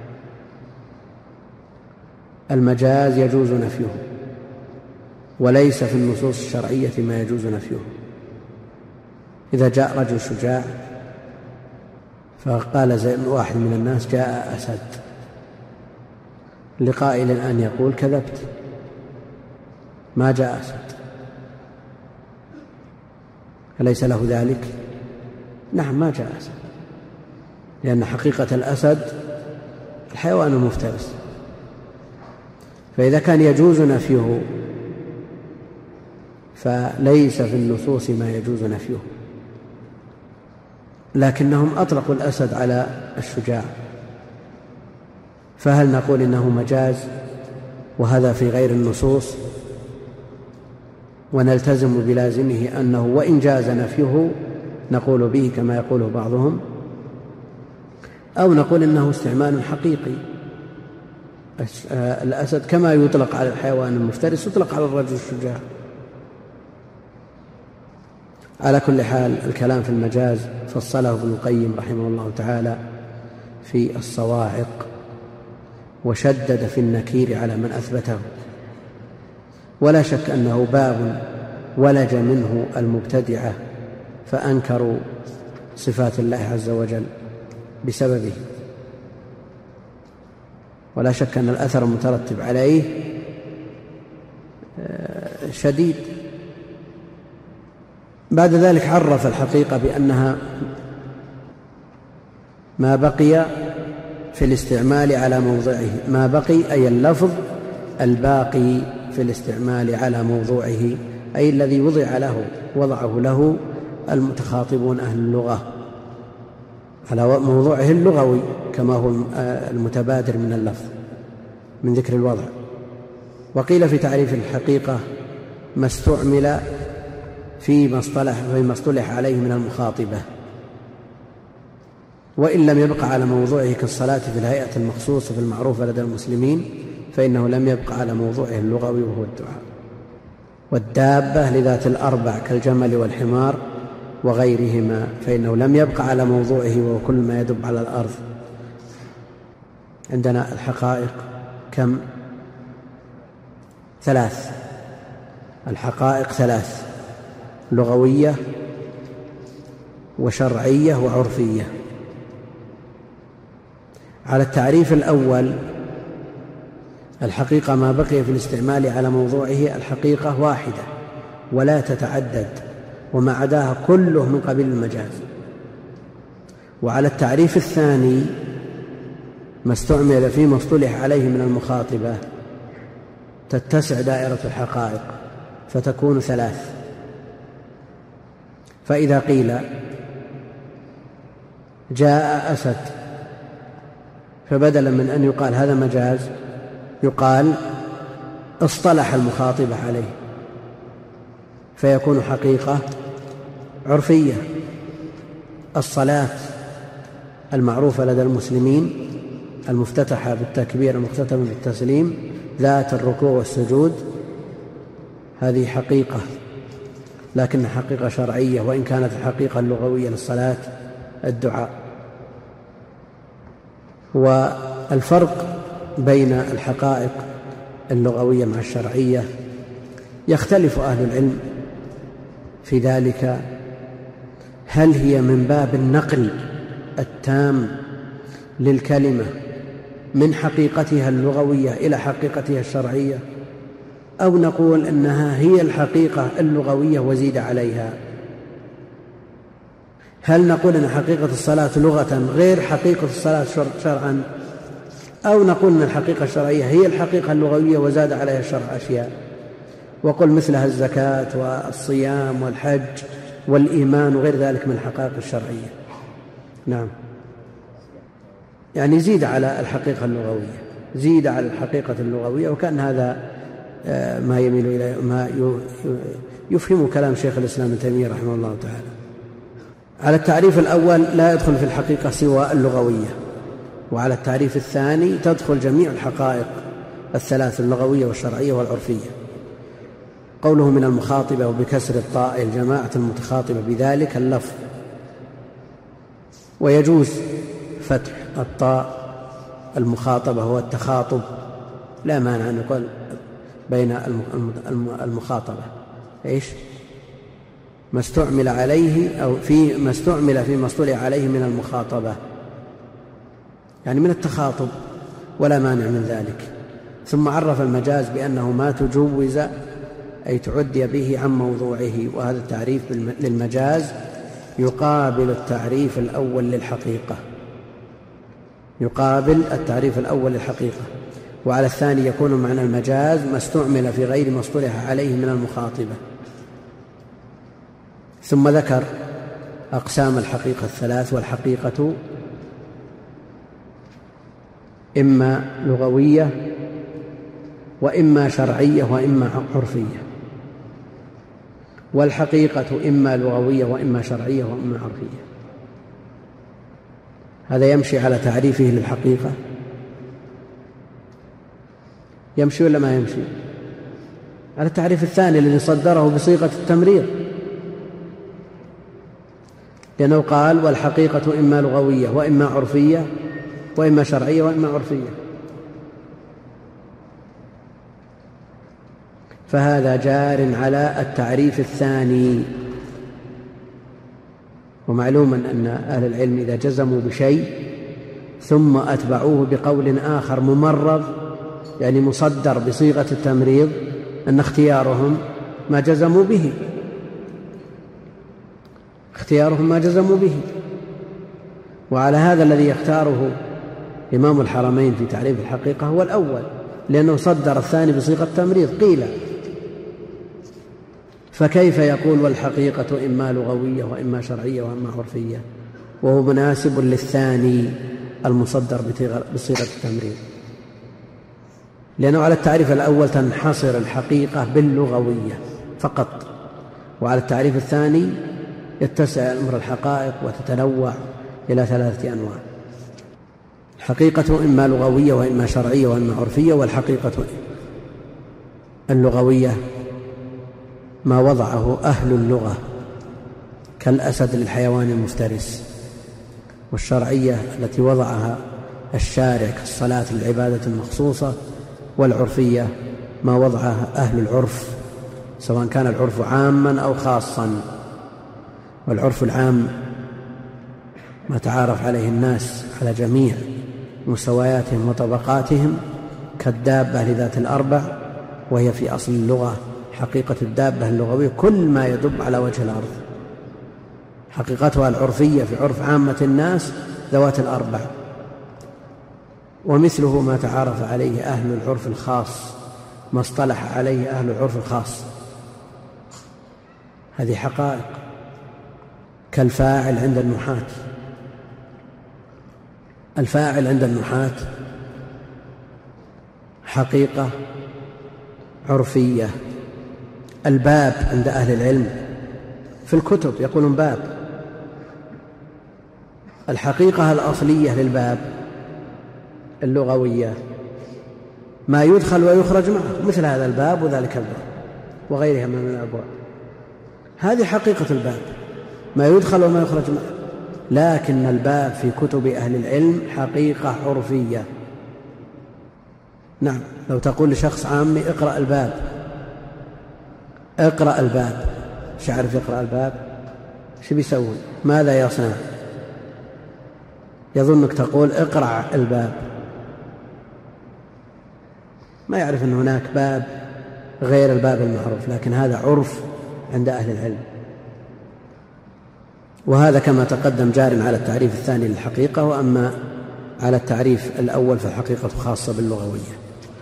المجاز يجوز نفيه وليس في النصوص الشرعية ما يجوز نفيه. إذا جاء رجل شجاع فقال زي واحد من الناس جاء أسد، لقائل أن يقول كذبت، ما جاء أسد، أليس له ذلك؟ نعم ما جاء أسد، لأن حقيقة الأسد الحيوان المفترس، فإذا كان يجوز نفيه فليس في النصوص ما يجوز نفيه. لكنهم أطلقوا الأسد على الشجاع، فهل نقول إنه مجاز وهذا في غير النصوص ونلتزم بلازمه أنه وإن جاز نفيه نقول به كما يقوله بعضهم، أو نقول إنه استعمال حقيقي؟ الأسد كما يطلق على الحيوان المفترس يطلق على الرجل الشجاع. على كل حال الكلام في المجاز فصله ابن القيم رحمه الله تعالى في الصواعق، وشدد في النكير على من أثبته، ولا شك أنه باب ولج منه المبتدعة فأنكروا صفات الله عز وجل بسببه، ولا شك أن الأثر المترتب عليه شديد. بعد ذلك عرف الحقيقة بأنها ما بقي في الاستعمال على موضعه، ما بقي أي اللفظ الباقي في الاستعمال على موضوعه، أي الذي وضع له وضعه له المتخاطبون أهل اللغة على موضوعه اللغوي كما هو المتبادر من اللفظ من ذكر الوضع. وقيل في تعريف الحقيقة ما استعمل فيما اصطلح فيما اصطلح عليه من المخاطبة، وإن لم يبقى على موضوعه كالصلاة في الهيئة المخصوصة في المعروف لدى المسلمين فإنه لم يبقى على موضوعه اللغوي وهو الدعاء. والدابة لذات الأربع كالجمل والحمار وغيرهما فإنه لم يبقى على موضوعه وهو كل ما يدب على الأرض. عندنا الحقائق كم؟ ثلاث. الحقائق ثلاث: لغوية وشرعية وعرفية. على التعريف الأول الحقيقة ما بقي في الاستعمال على موضوعه الحقيقة واحدة ولا تتعدد، وما عداها كله من قبيل المجاز. وعلى التعريف الثاني ما استعمل فيما اصطلح عليه من المخاطبة تتسع دائرة الحقائق فتكون ثلاث. فإذا قيل جاء أسد فبدلا من أن يقال هذا مجاز يقال اصطلح المخاطبة عليه فيكون حقيقة عرفية. الصلاة المعروفة لدى المسلمين المفتتحة بالتكبير المختتمة بالتسليم ذات الركوع والسجود هذه حقيقة، لكن حقيقة شرعية، وإن كانت الحقيقة اللغوية للصلاة الدعاء. والفرق بين الحقائق اللغوية مع الشرعية يختلف أهل العلم في ذلك، هل هي من باب النقل التام للكلمة من حقيقتها اللغوية إلى حقيقتها الشرعية، أو نقول إنها هي الحقيقة اللغوية وزيد عليها؟ هل نقول إن حقيقة الصلاة لغة غير حقيقة الصلاة شرعا، أو نقول إن الحقيقة الشرعية هي الحقيقة اللغوية وزاد عليها الشرع أشياء؟ وقل مثلها الزكاة والصيام والحج والإيمان وغير ذلك من الحقائق الشرعية. نعم، يعني زيد على الحقيقة اللغوية، زيد على الحقيقة اللغوية، وكان هذا ما يميل إليه ما يفهم كلام شيخ الإسلام ابن تيمية رحمه الله تعالى. على التعريف الأول لا يدخل في الحقيقة سوى اللغوية، وعلى التعريف الثاني تدخل جميع الحقائق الثلاث اللغوية والشرعية والعرفية. قوله من المخاطبة وبكسر الطاء الجماعة المتخاطبة بذلك اللفظ، ويجوز فتح الطاء المخاطبة هو التخاطب، لا مانع أن يقول بين المخاطبة إيش ما استعمل عليه أو في ما استعمل في مصطلح عليه من المخاطبة، يعني من التخاطب، ولا مانع من ذلك. ثم عرف المجاز بأنه ما تجوز أي تعدي به عن موضوعه، وهذا التعريف للمجاز يقابل التعريف الأول للحقيقة، يقابل التعريف الأول للحقيقة. وعلى الثاني يكون معنى المجاز ما استعمل في غير ما اصطلح عليه من المخاطبة. ثم ذكر أقسام الحقيقة الثلاث، والحقيقة إما لغوية وإما شرعية وإما عرفية، والحقيقة إما لغوية وإما شرعية وإما عرفية. هذا يمشي على تعريفه للحقيقة، يمشي ولا ما يمشي؟ على التعريف الثاني الذي صدره بصيغة التمريض، لأنه قال والحقيقة إما لغوية وإما عرفية وإما شرعية وإما عرفية، فهذا جار على التعريف الثاني. ومعلوم أن أهل العلم إذا جزموا بشيء ثم أتبعوه بقول آخر ممرض، يعني مصدر بصيغة التمريض، أن اختيارهم ما جزموا به، اختيارهم ما جزموا به. وعلى هذا الذي يختاره إمام الحرمين في تعريف الحقيقة هو الأول، لأنه صدر الثاني بصيغة التمريض قيل، فكيف يقول والحقيقة إما لغوية وإما شرعية وإما عرفية وهو مناسب للثاني المصدر بصيغة التمريض؟ لأنه على التعريف الأول تنحصر الحقيقة باللغوية فقط، وعلى التعريف الثاني يتسع أمر الحقائق وتتنوع إلى ثلاثة أنواع. الحقيقة إما لغوية وإما شرعية وإما عرفية. والحقيقة اللغوية ما وضعه أهل اللغة كالأسد للحيوان المفترس، والشرعية التي وضعها الشارع كالصلاة للعبادة المخصوصة، والعرفية ما وضعها أهل العرف سواء كان العرف عاما أو خاصا. والعرف العام ما تعارف عليه الناس على جميع مستوياتهم وطبقاتهم كالدابة لذات الأربع، وهي في أصل اللغة حقيقة الدابة اللغوية كل ما يدب على وجه الأرض. حقيقتها العرفية في عرف عامة الناس ذوات الأربع، ومثله ما تعارف عليه أهل العرف الخاص، ما اصطلح عليه أهل العرف الخاص. هذه حقائق كالفاعل عند النحاة. الفاعل عند النحاة حقيقة عرفية. الباب عند أهل العلم في الكتب يقولون باب، الحقيقة الأصلية للباب اللغوية ما يدخل ويخرج معه، مثل هذا الباب وذلك الباب وغيرها من الأبواب، هذه حقيقة الباب ما يدخل وما يخرج معه. لكن الباب في كتب أهل العلم حقيقة عرفية. نعم، لو تقول لشخص عامي اقرأ الباب، اقرأ الباب، ايش يعرف يقرأ الباب؟ ايش بيسوي؟ ماذا يصنع؟ يظنك تقول اقرأ الباب، ما يعرف أن هناك باب غير الباب المعروف، لكن هذا عرف عند أهل العلم. وهذا كما تقدم جار على التعريف الثاني للحقيقة، وأما على التعريف الأول فالحقيقة خاصة باللغوية.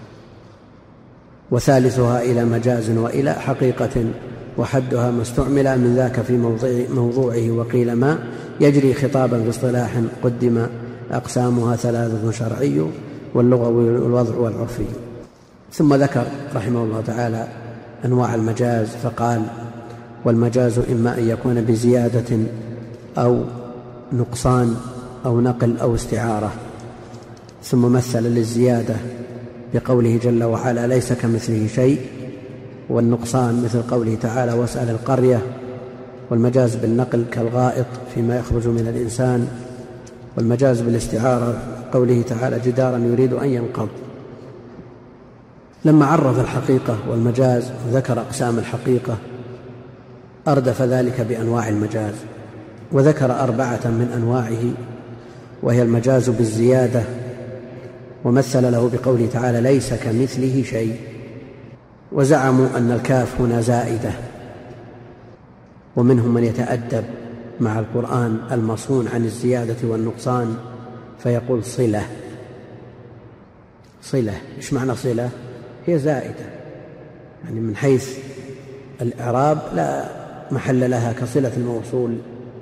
وثالثها إلى مجاز وإلى حقيقة، وحدها ما استعمل من ذاك في موضوعه، وقيل ما يجري خطابا في اصطلاح قدم أقسامها ثلاثة: شرعي واللغوي والوضع والعرفي. ثم ذكر رحمه الله تعالى أنواع المجاز فقال: والمجاز إما أن يكون بزيادة أو نقصان أو نقل أو استعارة. ثم مثل للزيادة بقوله جل وعلا: ليس كمثله شيء، والنقصان مثل قوله تعالى: واسأل القرية. والمجاز بالنقل كالغائط فيما يخرج من الإنسان. والمجاز بالاستعارة قوله تعالى: جدارا يريد أن ينقض. لما عرف الحقيقة والمجاز وذكر أقسام الحقيقة أردف ذلك بأنواع المجاز، وذكر أربعة من أنواعه، وهي المجاز بالزيادة، ومثل له بقوله تعالى: ليس كمثله شيء. وزعموا أن الكاف هنا زائدة، ومنهم من يتأدب مع القرآن المصون عن الزيادة والنقصان فيقول صلة. صلة إيش معنى صلة؟ هي زائدة، يعني من حيث الإعراب لا محل لها كصلة الموصول.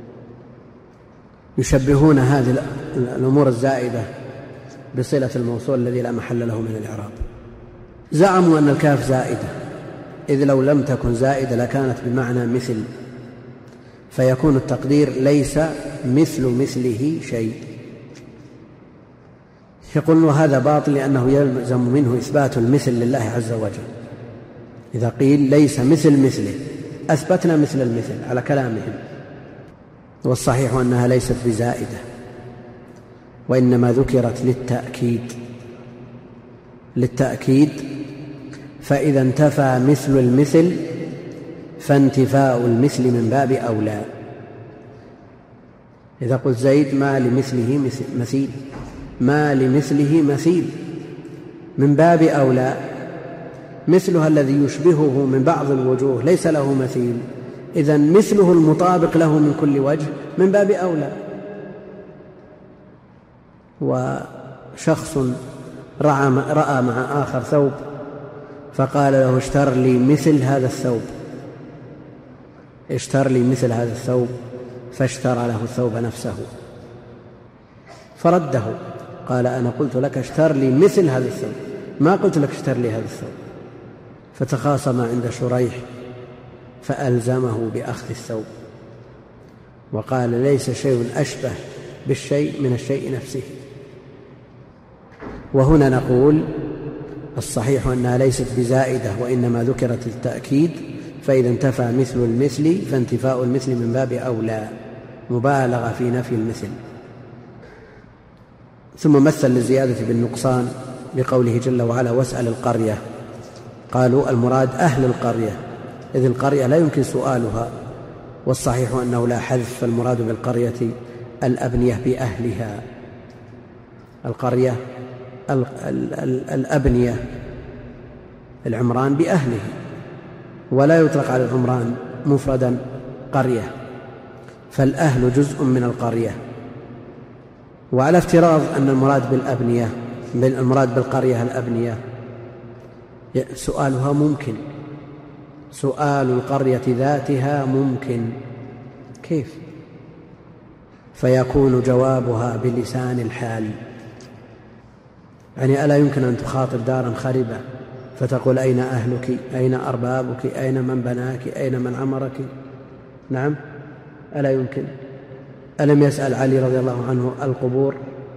يشبهون هذه الأمور الزائدة بصلة الموصول الذي لا محل له من الإعراب. زعموا أن الكاف زائدة، إذ لو لم تكن زائدة لكانت بمعنى مثل، فيكون التقدير: ليس مثل مثله شيء. يقول وهذا باطل، لأنه يلزم منه إثبات المثل لله عز وجل. إذا قيل ليس مثل مثله أثبتنا مثل المثل على كلامهم. والصحيح أنها ليست بزائدة، وإنما ذكرت للتأكيد للتأكيد فإذا انتفى مثل المثل فانتفاء المثل من باب أولى. إذا قلت زيد ما لمثله مثيل، ما لمثله مثيل، من باب أولى. مثلها الذي يشبهه من بعض الوجوه ليس له مثيل، إذن مثله المطابق له من كل وجه من باب أولى. وشخص رأى مع آخر ثوب فقال له: اشتر لي مثل هذا الثوب، اشتر لي مثل هذا الثوب، فاشترى له الثوب نفسه، فرده قال: أنا قلت لك اشتر لي مثل هذا الثوب، ما قلت لك اشتر لي هذا الثوب. فتخاصم عند شريح فألزمه بأخذ الثوب، وقال: ليس شيء أشبه بالشيء من الشيء نفسه. وهنا نقول الصحيح أنها ليست بزائدة، وإنما ذكرت التأكيد، فإذا انتفى مثل المثل فانتفاء المثل من باب أولى، مبالغة في نفي المثل. ثم مثل للزيادة بالنقصان بقوله جل وعلا: واسأل القرية. قالوا المراد أهل القرية، إذ القرية لا يمكن سؤالها، والصحيح أنه لا حذف، فالمراد بالقرية الأبنية بأهلها. القرية ال ال ال الأبنية، العمران بأهله، ولا يطلق على العمران مفردا قرية، فالأهل جزء من القرية. وعلى افتراض أن المراد بالأبنية المراد بالقرية الأبنية، سؤالها ممكن، سؤال القرية ذاتها ممكن، كيف؟ فيكون جوابها بلسان الحال. يعني ألا يمكن أن تخاطب دارا خربة فتقول: أين أهلك؟ أين أربابك؟ أين من بناك؟ أين من عمرك؟ نعم، ألا يمكن؟ ألم يسأل علي رضي الله عنه القبور؟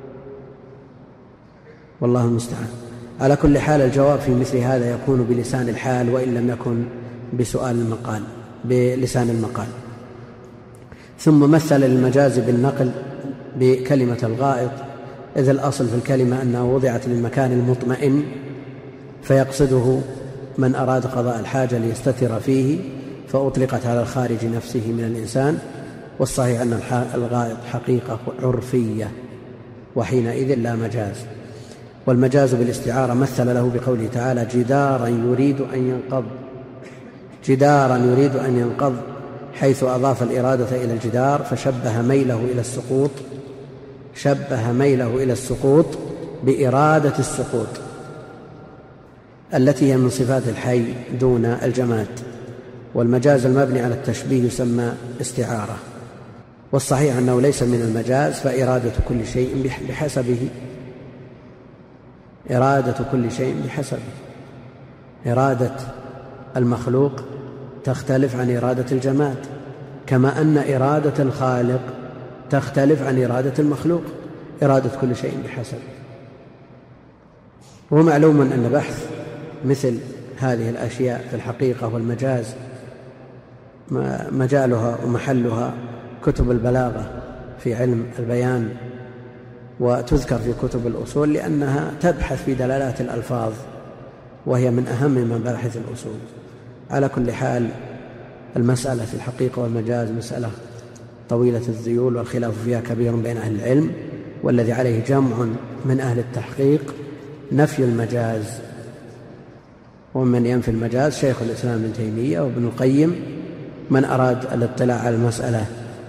والله المستعان. على كل حال الجواب في مثل هذا يكون بلسان الحال، وإن لم يكن بسؤال المقال بلسان المقال. ثم مثل المجاز بالنقل بكلمة الغائط، إذ الأصل في الكلمة أنها وضعت للمكان المطمئن، فيقصده من أراد قضاء الحاجة ليستتر فيه، فأطلقت على الخارج نفسه من الإنسان. والصحيح أن الغائط حقيقة عرفية، وحينئذ لا مجاز. والمجاز بالاستعارة مثل له بقوله تعالى جدارا يريد أن ينقض، جدارا يريد أن ينقض، حيث أضاف الإرادة إلى الجدار فشبه ميله إلى السقوط، شبه ميله إلى السقوط بإرادة السقوط التي هي من صفات الحي دون الجماد. والمجاز المبني على التشبيه يسمى استعارة. والصحيح أنه ليس من المجاز، فإرادة كل شيء بحسبه، إرادة كل شيء بحسبه. إرادة المخلوق تختلف عن إرادة الجماد، كما أن إرادة الخالق تختلف عن إرادة المخلوق. إرادة كل شيء بحسبه. ومعلوم أن بحث مثل هذه الأشياء في الحقيقة والمجاز مجالها ومحلها كتب البلاغة في علم البيان، وتذكر في كتب الأصول لأنها تبحث في دلالات الألفاظ، وهي من أهم مباحث الأصول. على كل حال المسألة في الحقيقة والمجاز مسألة طويلة الذيول، والخلاف فيها كبير بين أهل العلم، والذي عليه جمع من أهل التحقيق نفي المجاز. ومن ينفي المجاز شيخ الإسلام ابن تيمية وابن القيم. من أراد الاطلاع على المسألة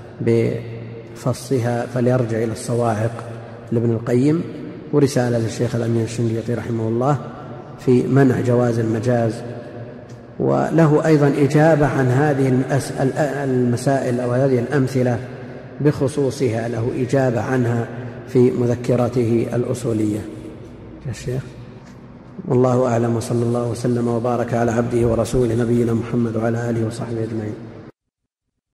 بفصها فليرجع إلى الصواعق لابن القيم، ورسالة للشيخ الأمين الشنقيطي رحمه الله في منع جواز المجاز، وله أيضا إجابة عن هذه المسائل أو هذه الأمثلة بخصوصها، له إجابة عنها في مذكرته الأصولية. الشيخ والله أعلم، وصلى الله وسلم وبارك على عبده ورسوله نبينا محمد وعلى آله وصحبه أجمعين.